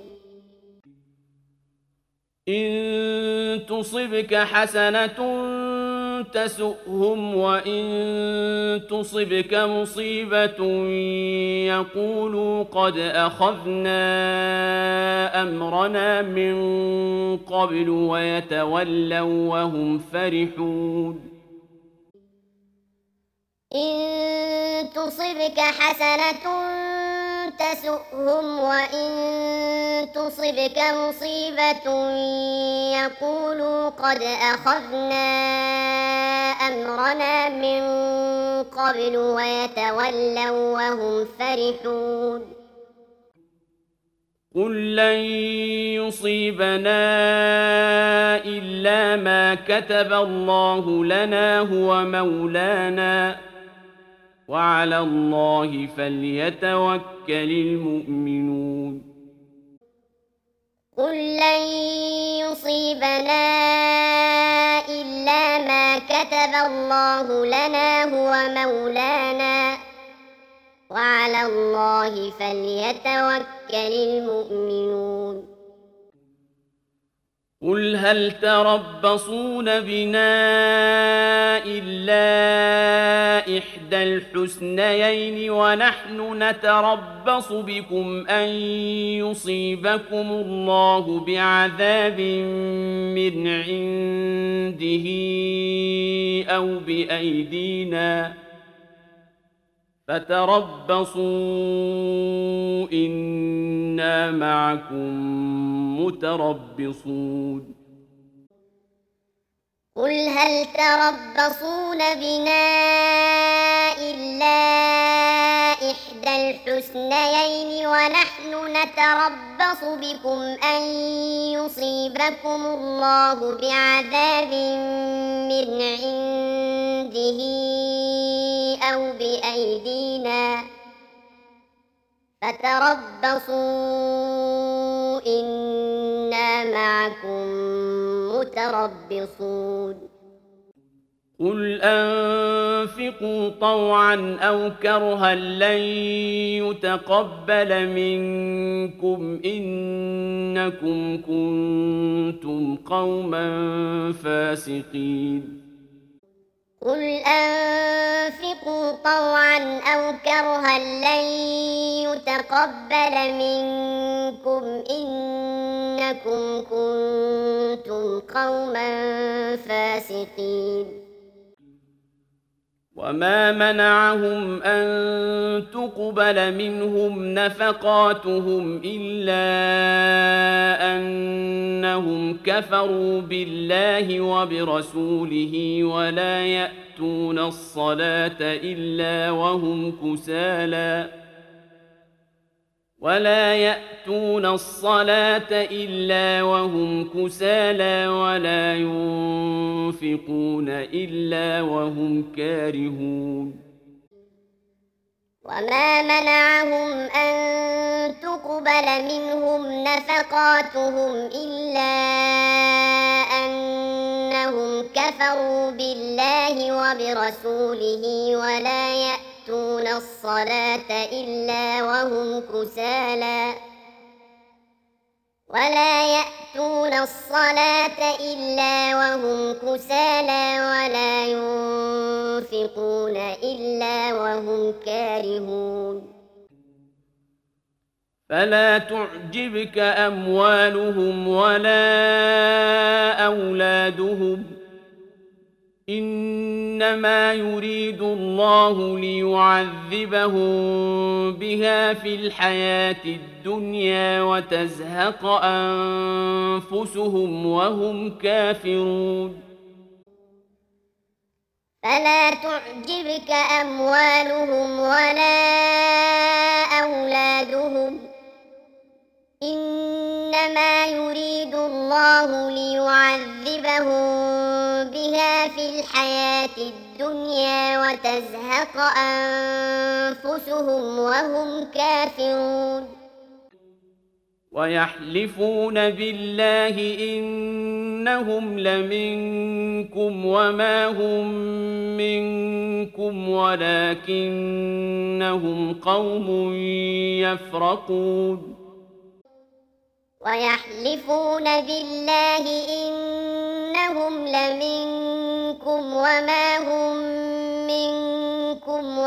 إن تصبك حسنة تسؤهم وإن تصبك مصيبة يقولوا قد أخذنا أمرنا من قبل ويتولوا وهم فرحون إن تصبك حسنة تسؤهم وإن تصبك مصيبة يقولوا قد أخذنا أمرنا من قبل ويتولوا وهم فرحون قل لن يصيبنا إلا ما كتب الله لنا هو مولانا وعلى الله فليتوكل المؤمنون قل لن يصيبنا إلا ما كتب الله لنا هو مولانا وعلى الله فليتوكل المؤمنون قل هل تربصون بنا إلا إحدى الحسنيين ونحن نتربص بكم أن يصيبكم الله بعذاب من عنده أو بأيدينا فتربصوا إنا معكم متربصون قل هل تربصون بنا إلا إحدى الحسنيين ونحن نتربص بكم أن يصيبكم الله بعذاب من عنده أو بأيدينا فتربصوا إنا معكم متربصون قل أنفقوا طوعا أو كرها لن يتقبل منكم إنكم كنتم قوما فاسقين قل أنفقوا طوعا أو كرها لن يتقبل منكم إنكم كنتم قوما فاسقين وما منعهم أن تقبل منهم نفقاتهم إلا أنهم كفروا بالله وبرسوله ولا يأتون الصلاة إلا وهم كسالى ولا ينفقون إلا وهم كارهون وما منعهم أن تقبل منهم نفقاتهم إلا أنهم كفروا بالله وبرسوله ولا يأتون الصلاة إلا وهم كسالى ولا ينفقون إلا وهم كارهون فلا تعجبك أموالهم ولا أولادهم إنما يريد الله ليعذبهم بها في الحياة الدنيا وتزهق أنفسهم وهم كافرون فلا تعجبك أموالهم ولا أولادهم إنما يريد الله ليعذبهم بها في الحياة الدنيا وتزهق أنفسهم وهم كافرون ويحلفون بالله إنهم لمنكم وما هم منكم ولكنهم قوم يفرقون ويحلفون بالله إنهم لمنكم وما هم منكم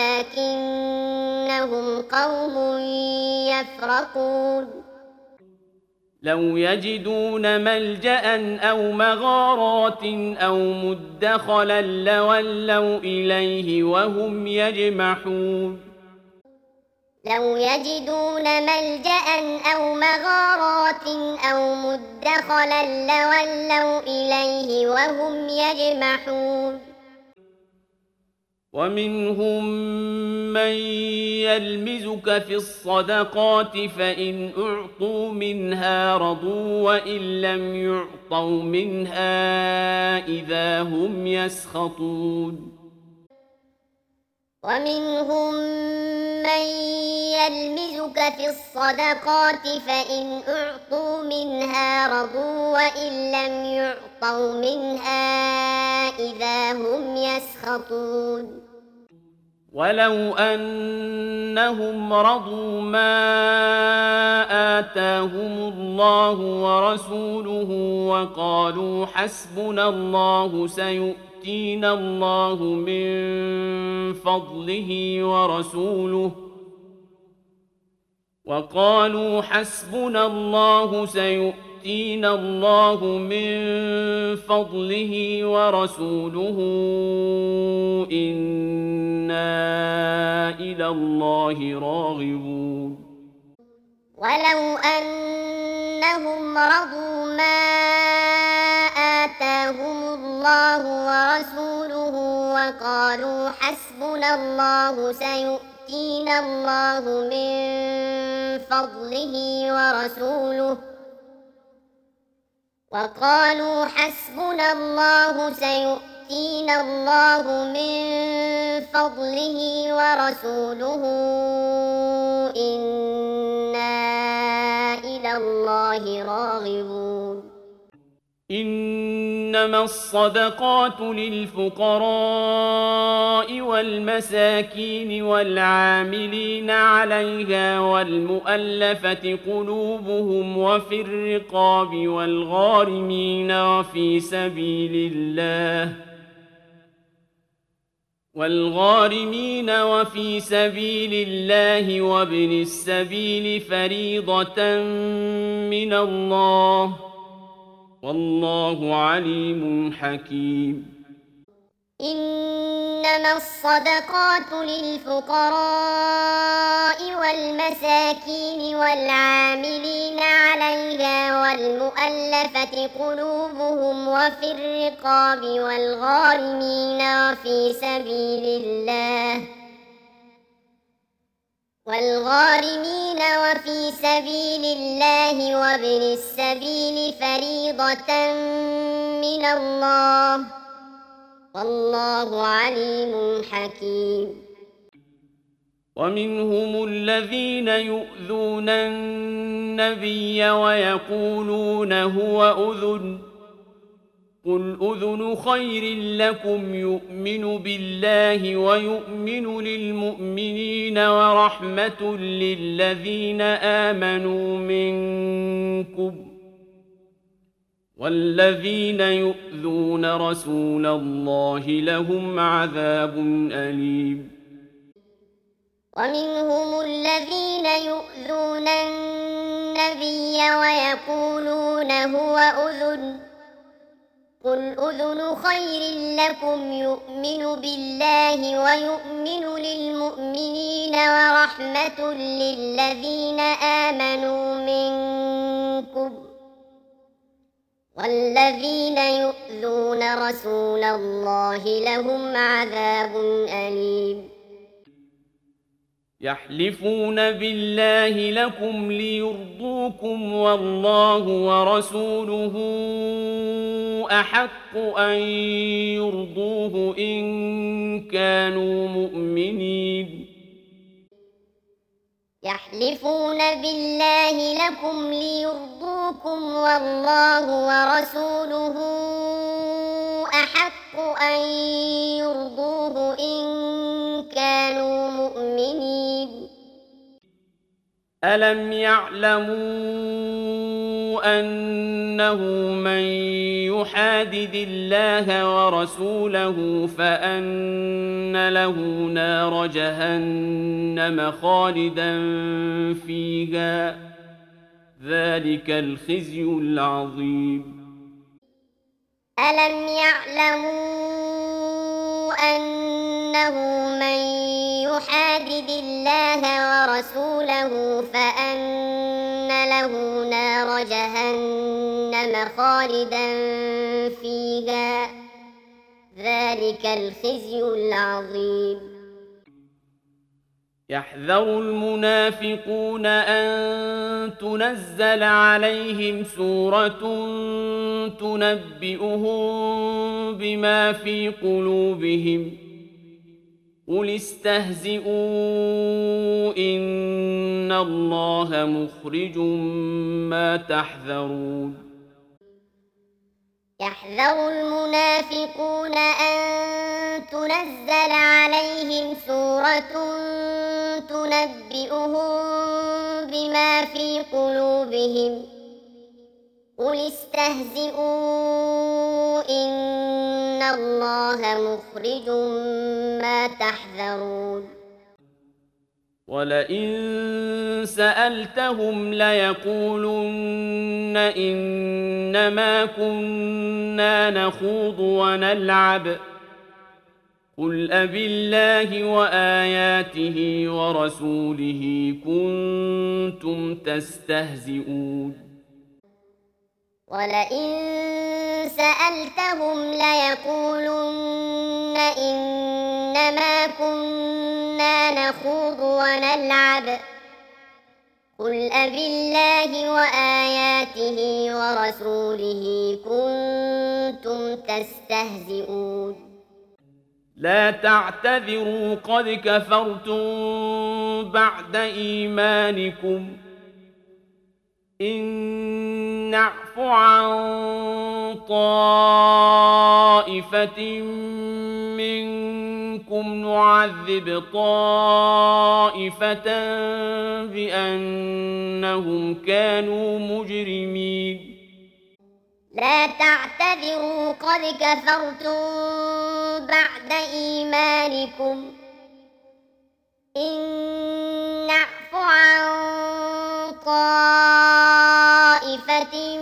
ولكنهم قوم يفرقون لو يجدون ملجأ أو مغارات أو مدخلا لولوا إليه وهم يجمحون لو يجدون ملجأ أو مغارات أو مدخلا لولوا إليه وهم يجمحون ومنهم من يلمزك في الصدقات فإن أعطوا منها رضوا وإن لم يعطوا منها إذا هم يسخطون ومنهم من يلمزك في الصدقات فإن أعطوا منها رضوا وإن لم يعطوا منها إذا هم يسخطون ولو أنهم رضوا ما آتاهم الله ورسوله وقالوا حسبنا الله سيؤتينا الله من فضله ورسوله إنا إلى الله راغبون ولو أنهم رضوا ما آتاهم الله ورسوله وقالوا حسبنا الله سيؤتينا الله من فضله ورسوله إنا إلى الله راغبون إنما الصدقات للفقراء والمساكين والعاملين عليها والمؤلفة قلوبهم وفي الرقاب والغارمين والغارمين وفي سبيل الله وابن السبيل فريضة من الله والله عليم حكيم. إنما الصدقات للفقراء والمساكين والعاملين عليها والمؤلفة قلوبهم وفي الرقاب والغارمين وفي سبيل الله وابن السبيل فريضة من الله والله عليم حكيم. ومنهم الذين يؤذون النبي ويقولون هو أذن قل أذن خير لكم يؤمن بالله ويؤمن للمؤمنين ورحمة للذين آمنوا منكم والذين يؤذون رسول الله لهم عذاب أليم. ومنهم الذين يؤذون النبي ويقولون هو أذن قل أذن خير لكم يؤمن بالله ويؤمن للمؤمنين ورحمة للذين آمنوا منكم والذين يؤذون رسول الله لهم عذاب أليم. يحلفون بالله لكم ليرضوكم والله ورسوله أحق أن يرضوه إن كانوا مؤمنين. يحلفون بالله لكم ليرضوكم والله ورسوله أحق أن يرضوه إن كانوا مؤمنين. ألم يعلموا أنه من يحادد الله ورسوله فأن له نار جهنم خالدا فيها ذلك الخزي العظيم. ألم يعلموا أنه من يحادد الله ورسوله فأن له نار جهنم خالدا فيها ذلك الخزي العظيم. يحذر المنافقون أن تنزل عليهم سورة تنبئهم بما في قلوبهم قل استهزئوا إن الله مخرج ما تحذرون. يحذر المنافقون أن تنزل عليهم سورة تنبئهم بما في قلوبهم قل استهزئوا إن الله مخرج ما تحذرون. ولئن سألتهم ليقولن إنما كنا نخوض ونلعب قل أبالله وآياته ورسوله كنتم تستهزئون. ولئن سألتهم ليقولن إنما كنا نخوض ونلعب قل أبالله وآياته ورسوله كنتم تستهزئون. لا تعتذروا قد كفرتم بعد إيمانكم إن نعف عن طائفة منكم نعذب طائفة بأنهم كانوا مجرمين. لا تعتذروا قد كفرتم بعد إيمانكم إن نعف عن طائفة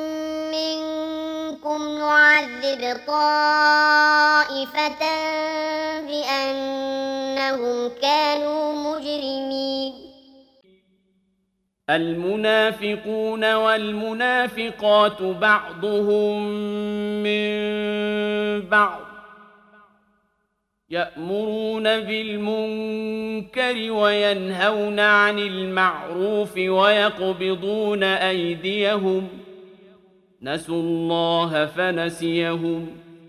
منكم نعذب طائفة بأنهم كانوا مجرمين المنافقون والمنافقات بعضهم من بعض يأمرون بالمنكر وينهون عن المعروف ويقبضون أيديهم نسوا الله فنسيهم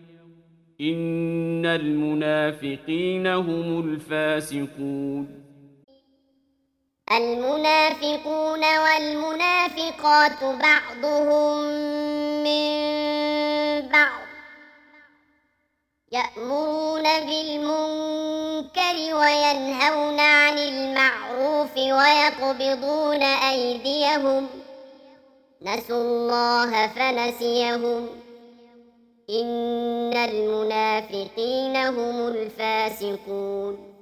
إن المنافقين هم الفاسقون المنافقون والمنافقات بعضهم من بعض يأمرون بالمنكر وينهون عن المعروف ويقبضون أيديهم نسوا الله فنسيهم إن المنافقين هم الفاسقون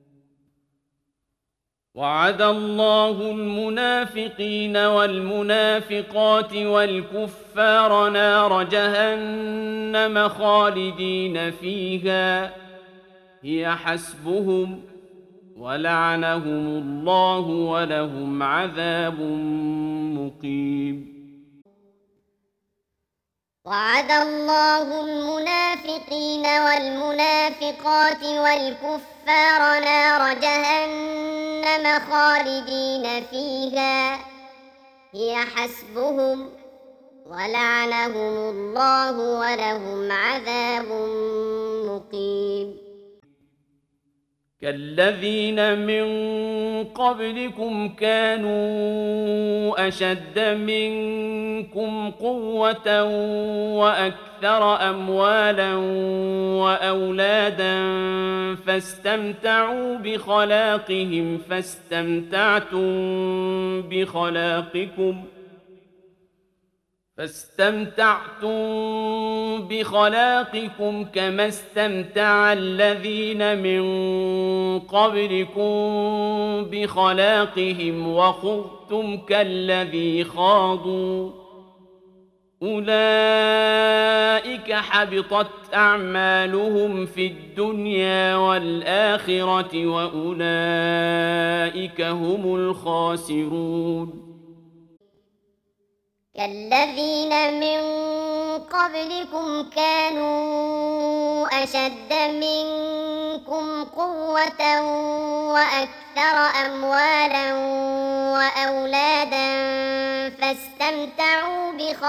وعد الله المنافقين والمنافقات والكفار نار جهنم خالدين فيها هي حسبهم ولعنهم الله ولهم عذاب مقيم وعد الله المنافقين والمنافقات والكفار نار جهنم خالدين فيها هي حسبهم ولعنهم الله ولهم عذاب مقيم كالذين من قبلكم كانوا أشد منكم قوة وأكثر أموالا وأولادا فاستمتعوا بخلاقهم فاستمتعتم بخلاقكم كما استمتع الذين من قبلكم بخلاقهم وخضتم كالذي خاضوا أولئك حبطت أعمالهم في الدنيا والآخرة وأولئك هم الخاسرون كالذين من قبلكم كانوا أشد منكم قوة وأكثر أموالا وأولادا فاستمتعوا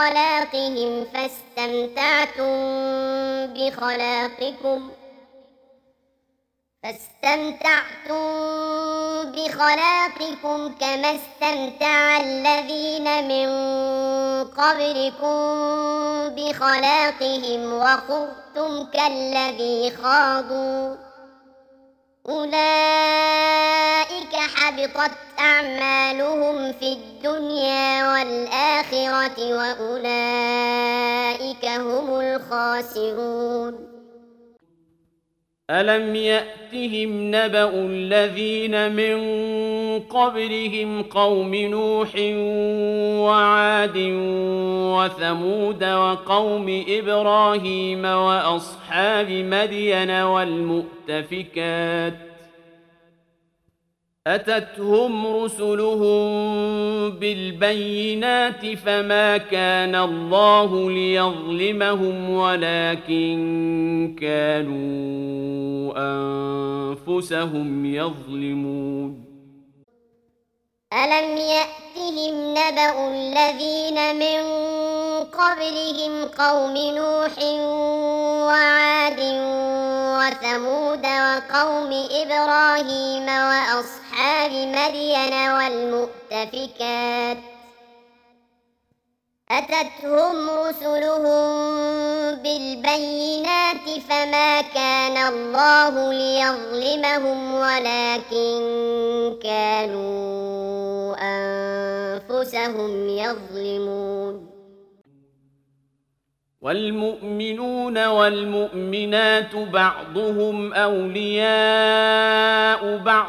بخلاقكم كما استمتع الذين من قبلكم بخلاقهم وخضتم كالذي خاضوا أولئك حبطت أعمالهم في الدنيا والآخرة وأولئك هم الخاسرون ألم يأتهم نبأ الذين من قبلهم قوم نوح وعاد وثمود وقوم إبراهيم وأصحاب مدين والمؤتفكات أتتهم رسلهم بالبينات فما كان الله ليظلمهم ولكن كانوا أنفسهم يظلمون ألم يأتهم نبأ الذين من قبلهم قوم نوح وعاد وثمود وقوم إبراهيم وأصحاب مدين والمؤتفكات أتتهم رسلهم بالبينات فما كان الله ليظلمهم ولكن كانوا أنفسهم يظلمون والمؤمنون والمؤمنات بعضهم أولياء بعض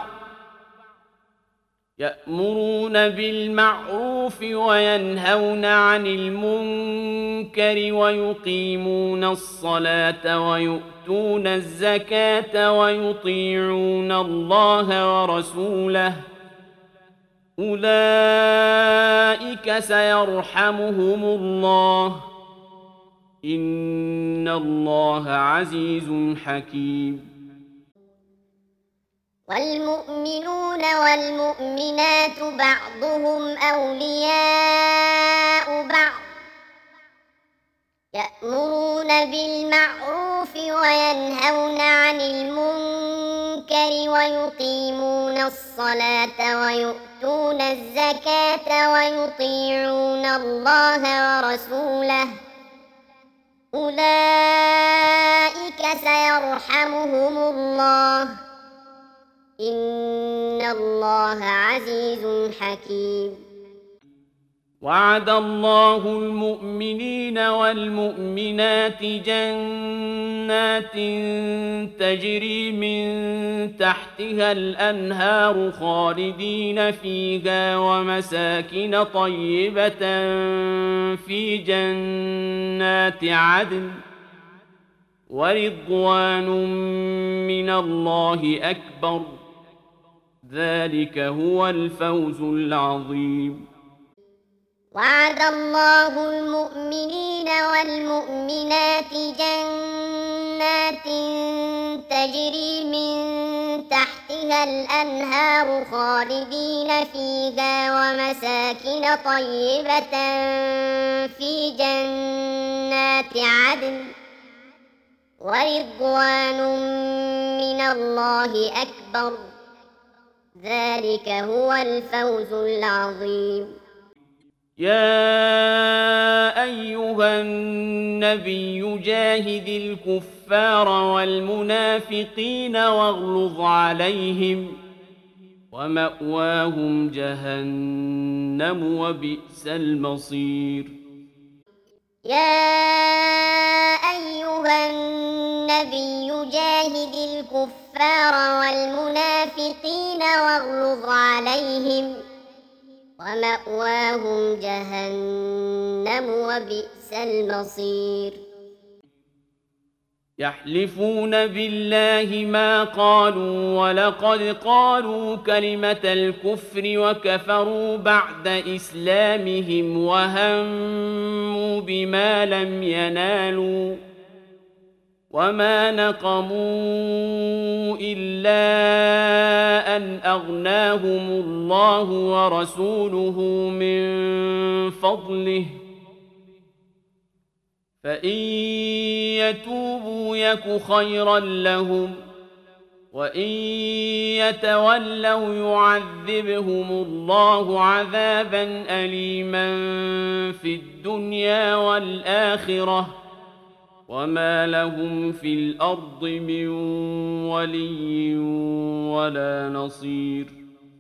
يأمرون بالمعروف وينهون عن المنكر ويقيمون الصلاة ويؤتون الزكاة ويطيعون الله ورسوله أولئك سيرحمهم الله إن الله عزيز حكيم والمؤمنون والمؤمنات بعضهم أولياء بعض يأمرون بالمعروف وينهون عن المنكر ويقيمون الصلاة ويؤتون الزكاة ويطيعون الله ورسوله أولئك سيرحمهم الله إن الله عزيز حكيم وعد الله المؤمنين والمؤمنات جنات تجري من تحتها الأنهار خالدين فيها ومساكن طيبة في جنات عدن ورضوان من الله أكبر ذلك هو الفوز العظيم وعد الله المؤمنين والمؤمنات جنات تجري من تحتها الأنهار خالدين فيها ومساكن طيبة في جنات عدن ورضوان من الله أكبر ذلك هو الفوز العظيم يا أيها النبي جاهد الكفار والمنافقين واغلظ عليهم ومأواهم جهنم وبئس المصير يا أيها النبي جاهد الكفار والمنافقين واغلظ عليهم ومأواهم جهنم وبئس المصير يحلفون بالله ما قالوا ولقد قالوا كلمة الكفر وكفروا بعد إسلامهم وهموا بما لم ينالوا وما نقموا إلا أن أغناهم الله ورسوله من فضله فإن يتوبوا يك خيرا لهم وإن يتولوا يعذبهم الله عذابا أليما في الدنيا والآخرة وما لهم في الأرض من ولي ولا نصير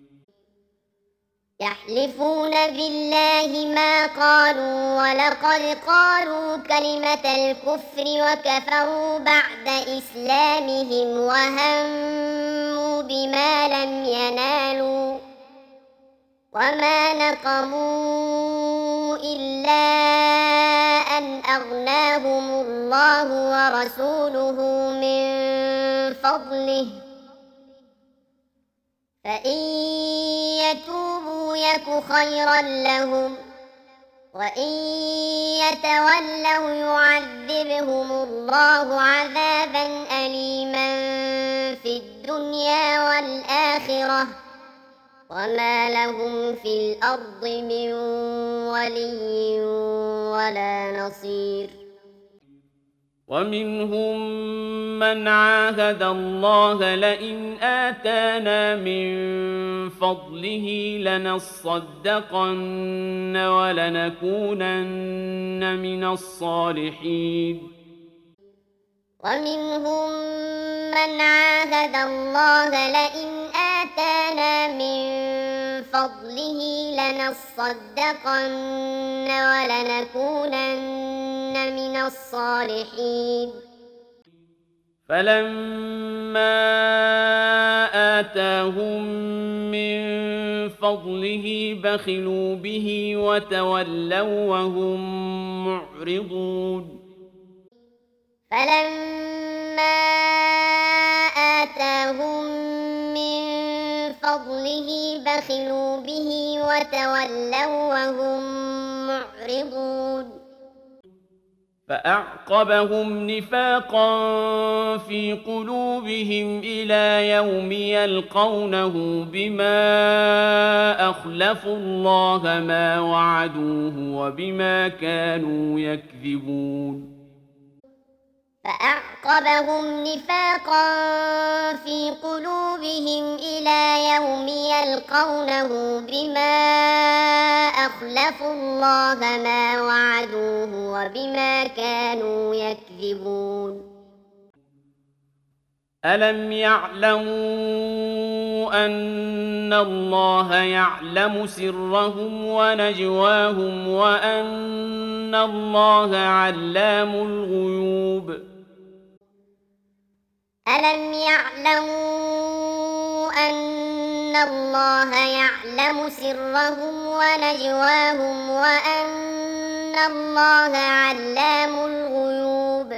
يحلفون بالله ما قالوا ولقد قالوا كلمة الكفر وكفروا بعد إسلامهم وهموا بما لم ينالوا وما نقموا إلا أن أغناهم الله ورسوله من فضله فإن يتوبوا يك خيرا لهم وإن يتولوا يعذبهم الله عذابا أليما في الدنيا والآخرة وما لهم في الأرض من ولي ولا نصير ومنهم من عاهد الله لئن آتانا من فضله لنصدقن ولنكونن من الصالحين ومنهم من عاهد الله لئن آتانا من فضله لنصدقن ولنكونن من الصالحين فلما آتاهم من فضله بخلوا به وتولوا وهم معرضون فلما آتاهم من فضله بخلوا به وتولوا وهم معرضون فأعقبهم نفاقا في قلوبهم إلى يوم يلقونه بما أخلفوا الله ما وعدوه وبما كانوا يكذبون فأعقبهم نفاقا في قلوبهم إلى يوم يلقونه بما أخلفوا الله ما وعدوه وبما كانوا يكذبون ألم يعلموا أن الله يعلم سرهم ونجواهم وأن الله علام الغيوب ألم يعلموا أن الله يعلم سرهم ونجواهم وأن الله علام الغيوب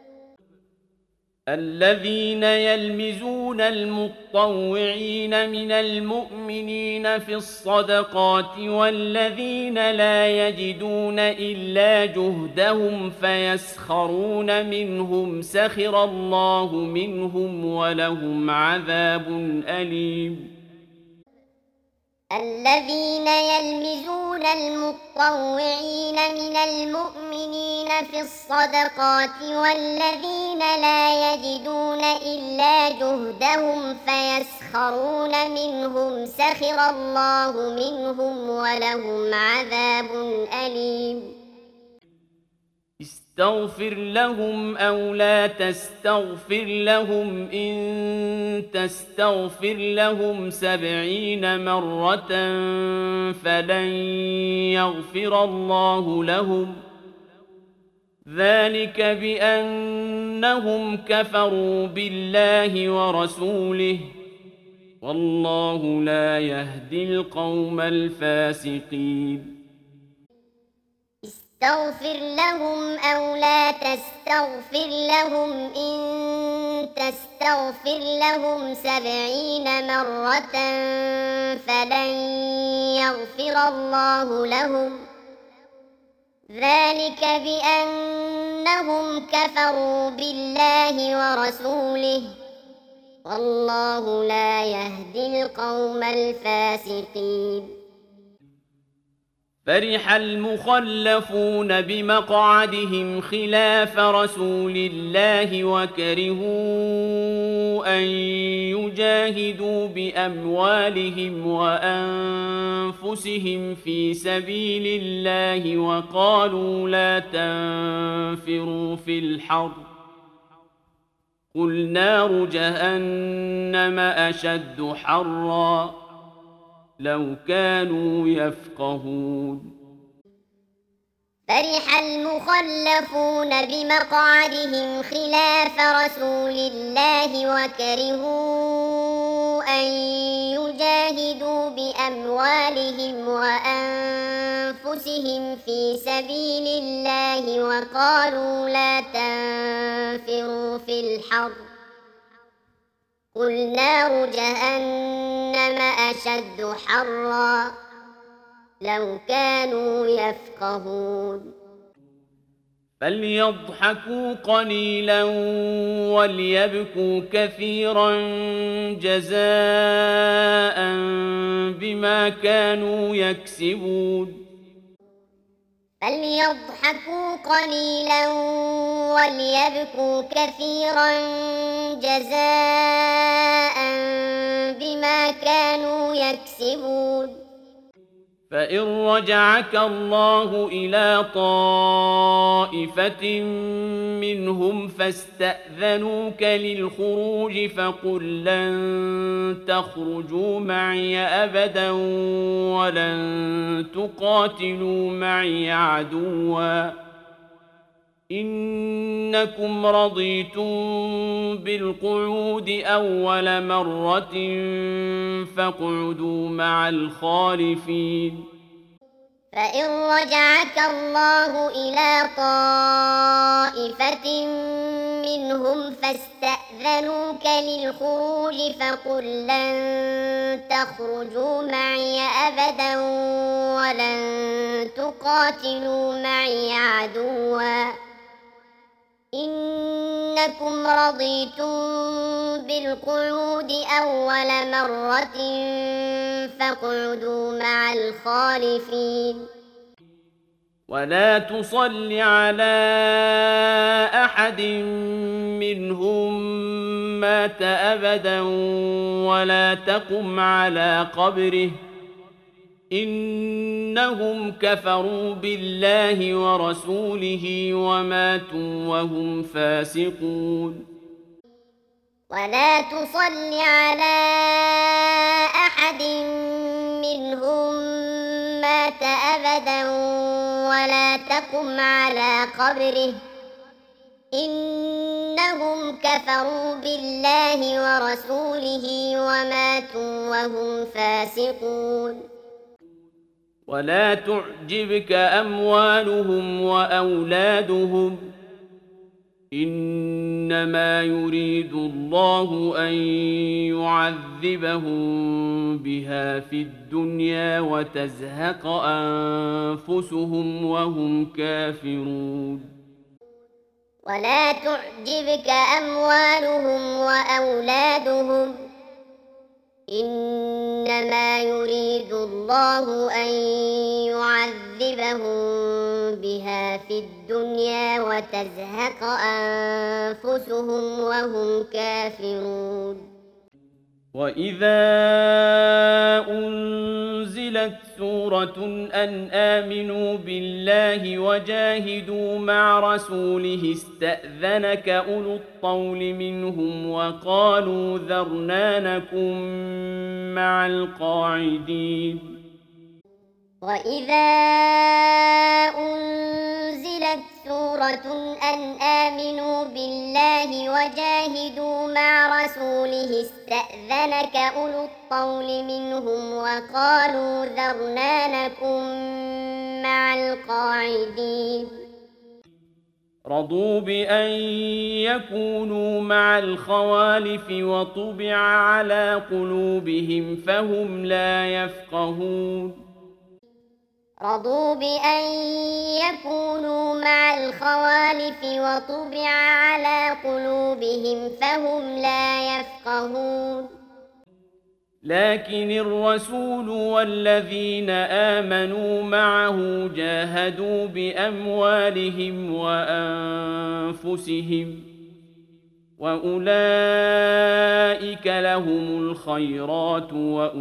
الذين يلمزون المطوعين من المؤمنين في الصدقات والذين لا يجدون إلا جهدهم فيسخرون منهم سخر الله منهم ولهم عذاب أليم الذين يلمزون المطوعين من المؤمنين في الصدقات والذين لا يجدون إلا جهدهم فيسخرون منهم سخر الله منهم ولهم عذاب أليم استغفر لهم أو لا تستغفر لهم إن تستغفر لهم 70 مرة فلن يغفر الله لهم ذلك بأنهم كفروا بالله ورسوله والله لا يهدي القوم الفاسقين استغفر لهم أو لا تستغفر لهم إن تستغفر لهم 70 مرة فلن يغفر الله لهم ذلك بأنهم كفروا بالله ورسوله والله لا يهدي القوم الفاسقين فرح المخلفون بمقعدهم خلاف رسول الله وكرهوا أن يجاهدوا بأموالهم وأنفسهم في سبيل الله وقالوا لا تنفروا في الحر قل نار جهنم أشد حرًّا لو كانوا يفقهون فرح المخلفون بمقعدهم خلاف رسول الله وكرهوا أن يجاهدوا بأموالهم وأنفسهم في سبيل الله وقالوا لا تنفروا في الحر قل نار جهنم أشد حرًّا لو كانوا يفقهون فليضحكوا قليلا وليبكوا كثيرا جزاء بما كانوا يكسبون فليضحكوا قليلا وليبكوا كثيرا جزاء بما كانوا يكسبون فإن رجعك الله إلى طائفة منهم فاستأذنوك للخروج فقل لن تخرجوا معي أبدا ولن تقاتلوا معي عدوا إنكم رضيتم بالقعود أول مرة فاقعدوا مع الخالفين فإن رجعك الله إلى طائفة منهم فاستأذنوك للخروج فقل لن تخرجوا معي أبدا ولن تقاتلوا معي عدوا إنكم رضيتم بالقعود أول مرة فاقعدوا مع الخالفين ولا تصل على أحد منهم مات أبدا ولا تقم على قبره إنهم كفروا بالله ورسوله وماتوا وهم فاسقون ولا تصل على أحد منهم مات أبدا ولا تقم على قبره إنهم كفروا بالله ورسوله وماتوا وهم فاسقون ولا تعجبك أموالهم وأولادهم إنما يريد الله أن يعذبهم بها في الدنيا وتزهق أنفسهم وهم كافرون ولا تعجبك أموالهم وأولادهم إنما يريد الله أن يعذبهم بها في الدنيا وتزهق أنفسهم وهم كافرون وإذا أنزلت سورة أن آمنوا بالله وجاهدوا مع رسوله استأذنك أولو الطول منهم وقالوا ذرنا نكن مع القاعدين وإذا أنزلت سورة أن آمنوا بالله وجاهدوا مع رسوله استأذنك أولو الطول منهم وقالوا ذرنا نكن مع القاعدين رضوا بأن يكونوا مع الخوالف وطبع على قلوبهم فهم لا يفقهون رضوا بأن يكونوا مع الخوالف وطبع على قلوبهم فهم لا يفقهون لكن الرسول والذين آمنوا معه جاهدوا بأموالهم وأنفسهم وأولئك لهم الخيرات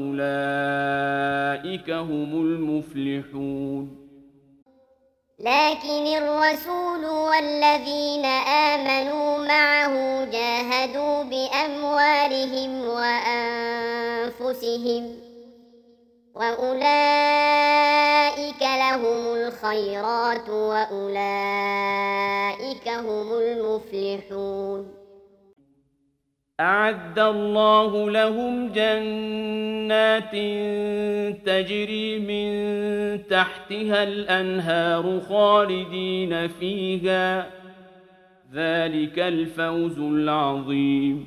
وأولئك هم المفلحون لكن الرسول والذين آمنوا معه جاهدوا بأموالهم وأنفسهم وأولئك لهم الخيرات وأولئك هم المفلحون أعد الله لهم جنات تجري من تحتها الأنهار خالدين فيها ذلك الفوز العظيم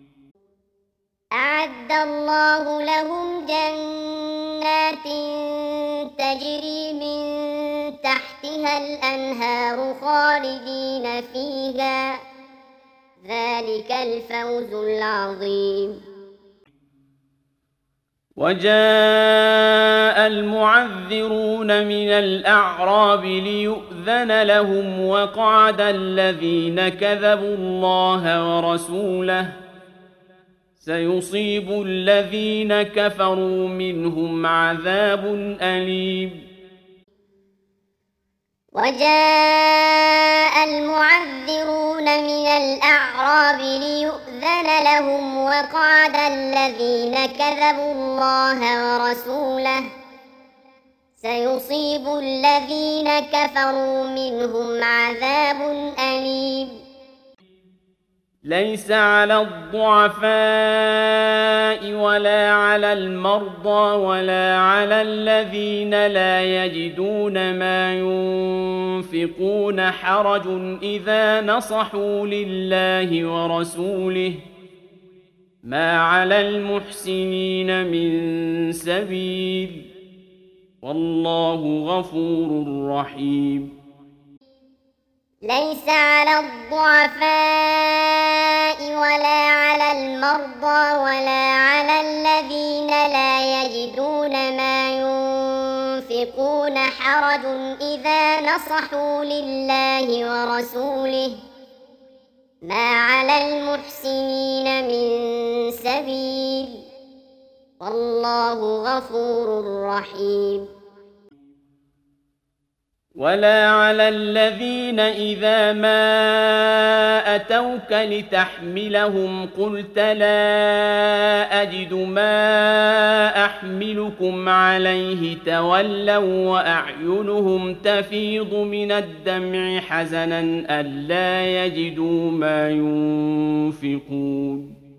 أعد الله لهم جنات تجري من تحتها الأنهار خالدين فيها ذلك الفوز العظيم وجاء المعذرون من الأعراب ليؤذن لهم وقعد الذين كذبوا الله ورسوله سيصيب الذين كفروا منهم عذاب أليم. وجاء المعذرون من الأعراب ليؤذن لهم وقعد الذين كذبوا الله ورسوله سيصيب الذين كفروا منهم عذاب أليم. ليس على الضعفاء ولا على المرضى ولا على الذين لا يجدون ما ينفقون حرج إذا نصحوا لله ورسوله ما على المحسنين من سبيل والله غفور رحيم. ليس على الضعفاء ولا على المرضى ولا على الذين لا يجدون ما ينفقون حرج إذا نصحوا لله ورسوله ما على المحسنين من سبيل والله غفور رحيم. ولا على الذين إذا ما أتوك لتحملهم قلت لا أجد ما أحملكم عليه تولوا وأعينهم تفيض من الدمع حزنا ألا يجدوا ما ينفقون.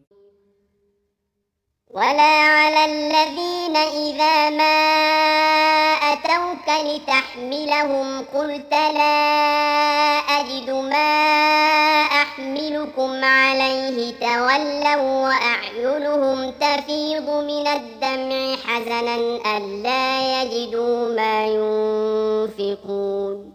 ولا على الذين إذا ما أتوك لتحملهم قلت لا أجد ما أحملكم عليه تولوا وأعينهم تفيض من الدمع حزنا ألا يجدوا ما ينفقون.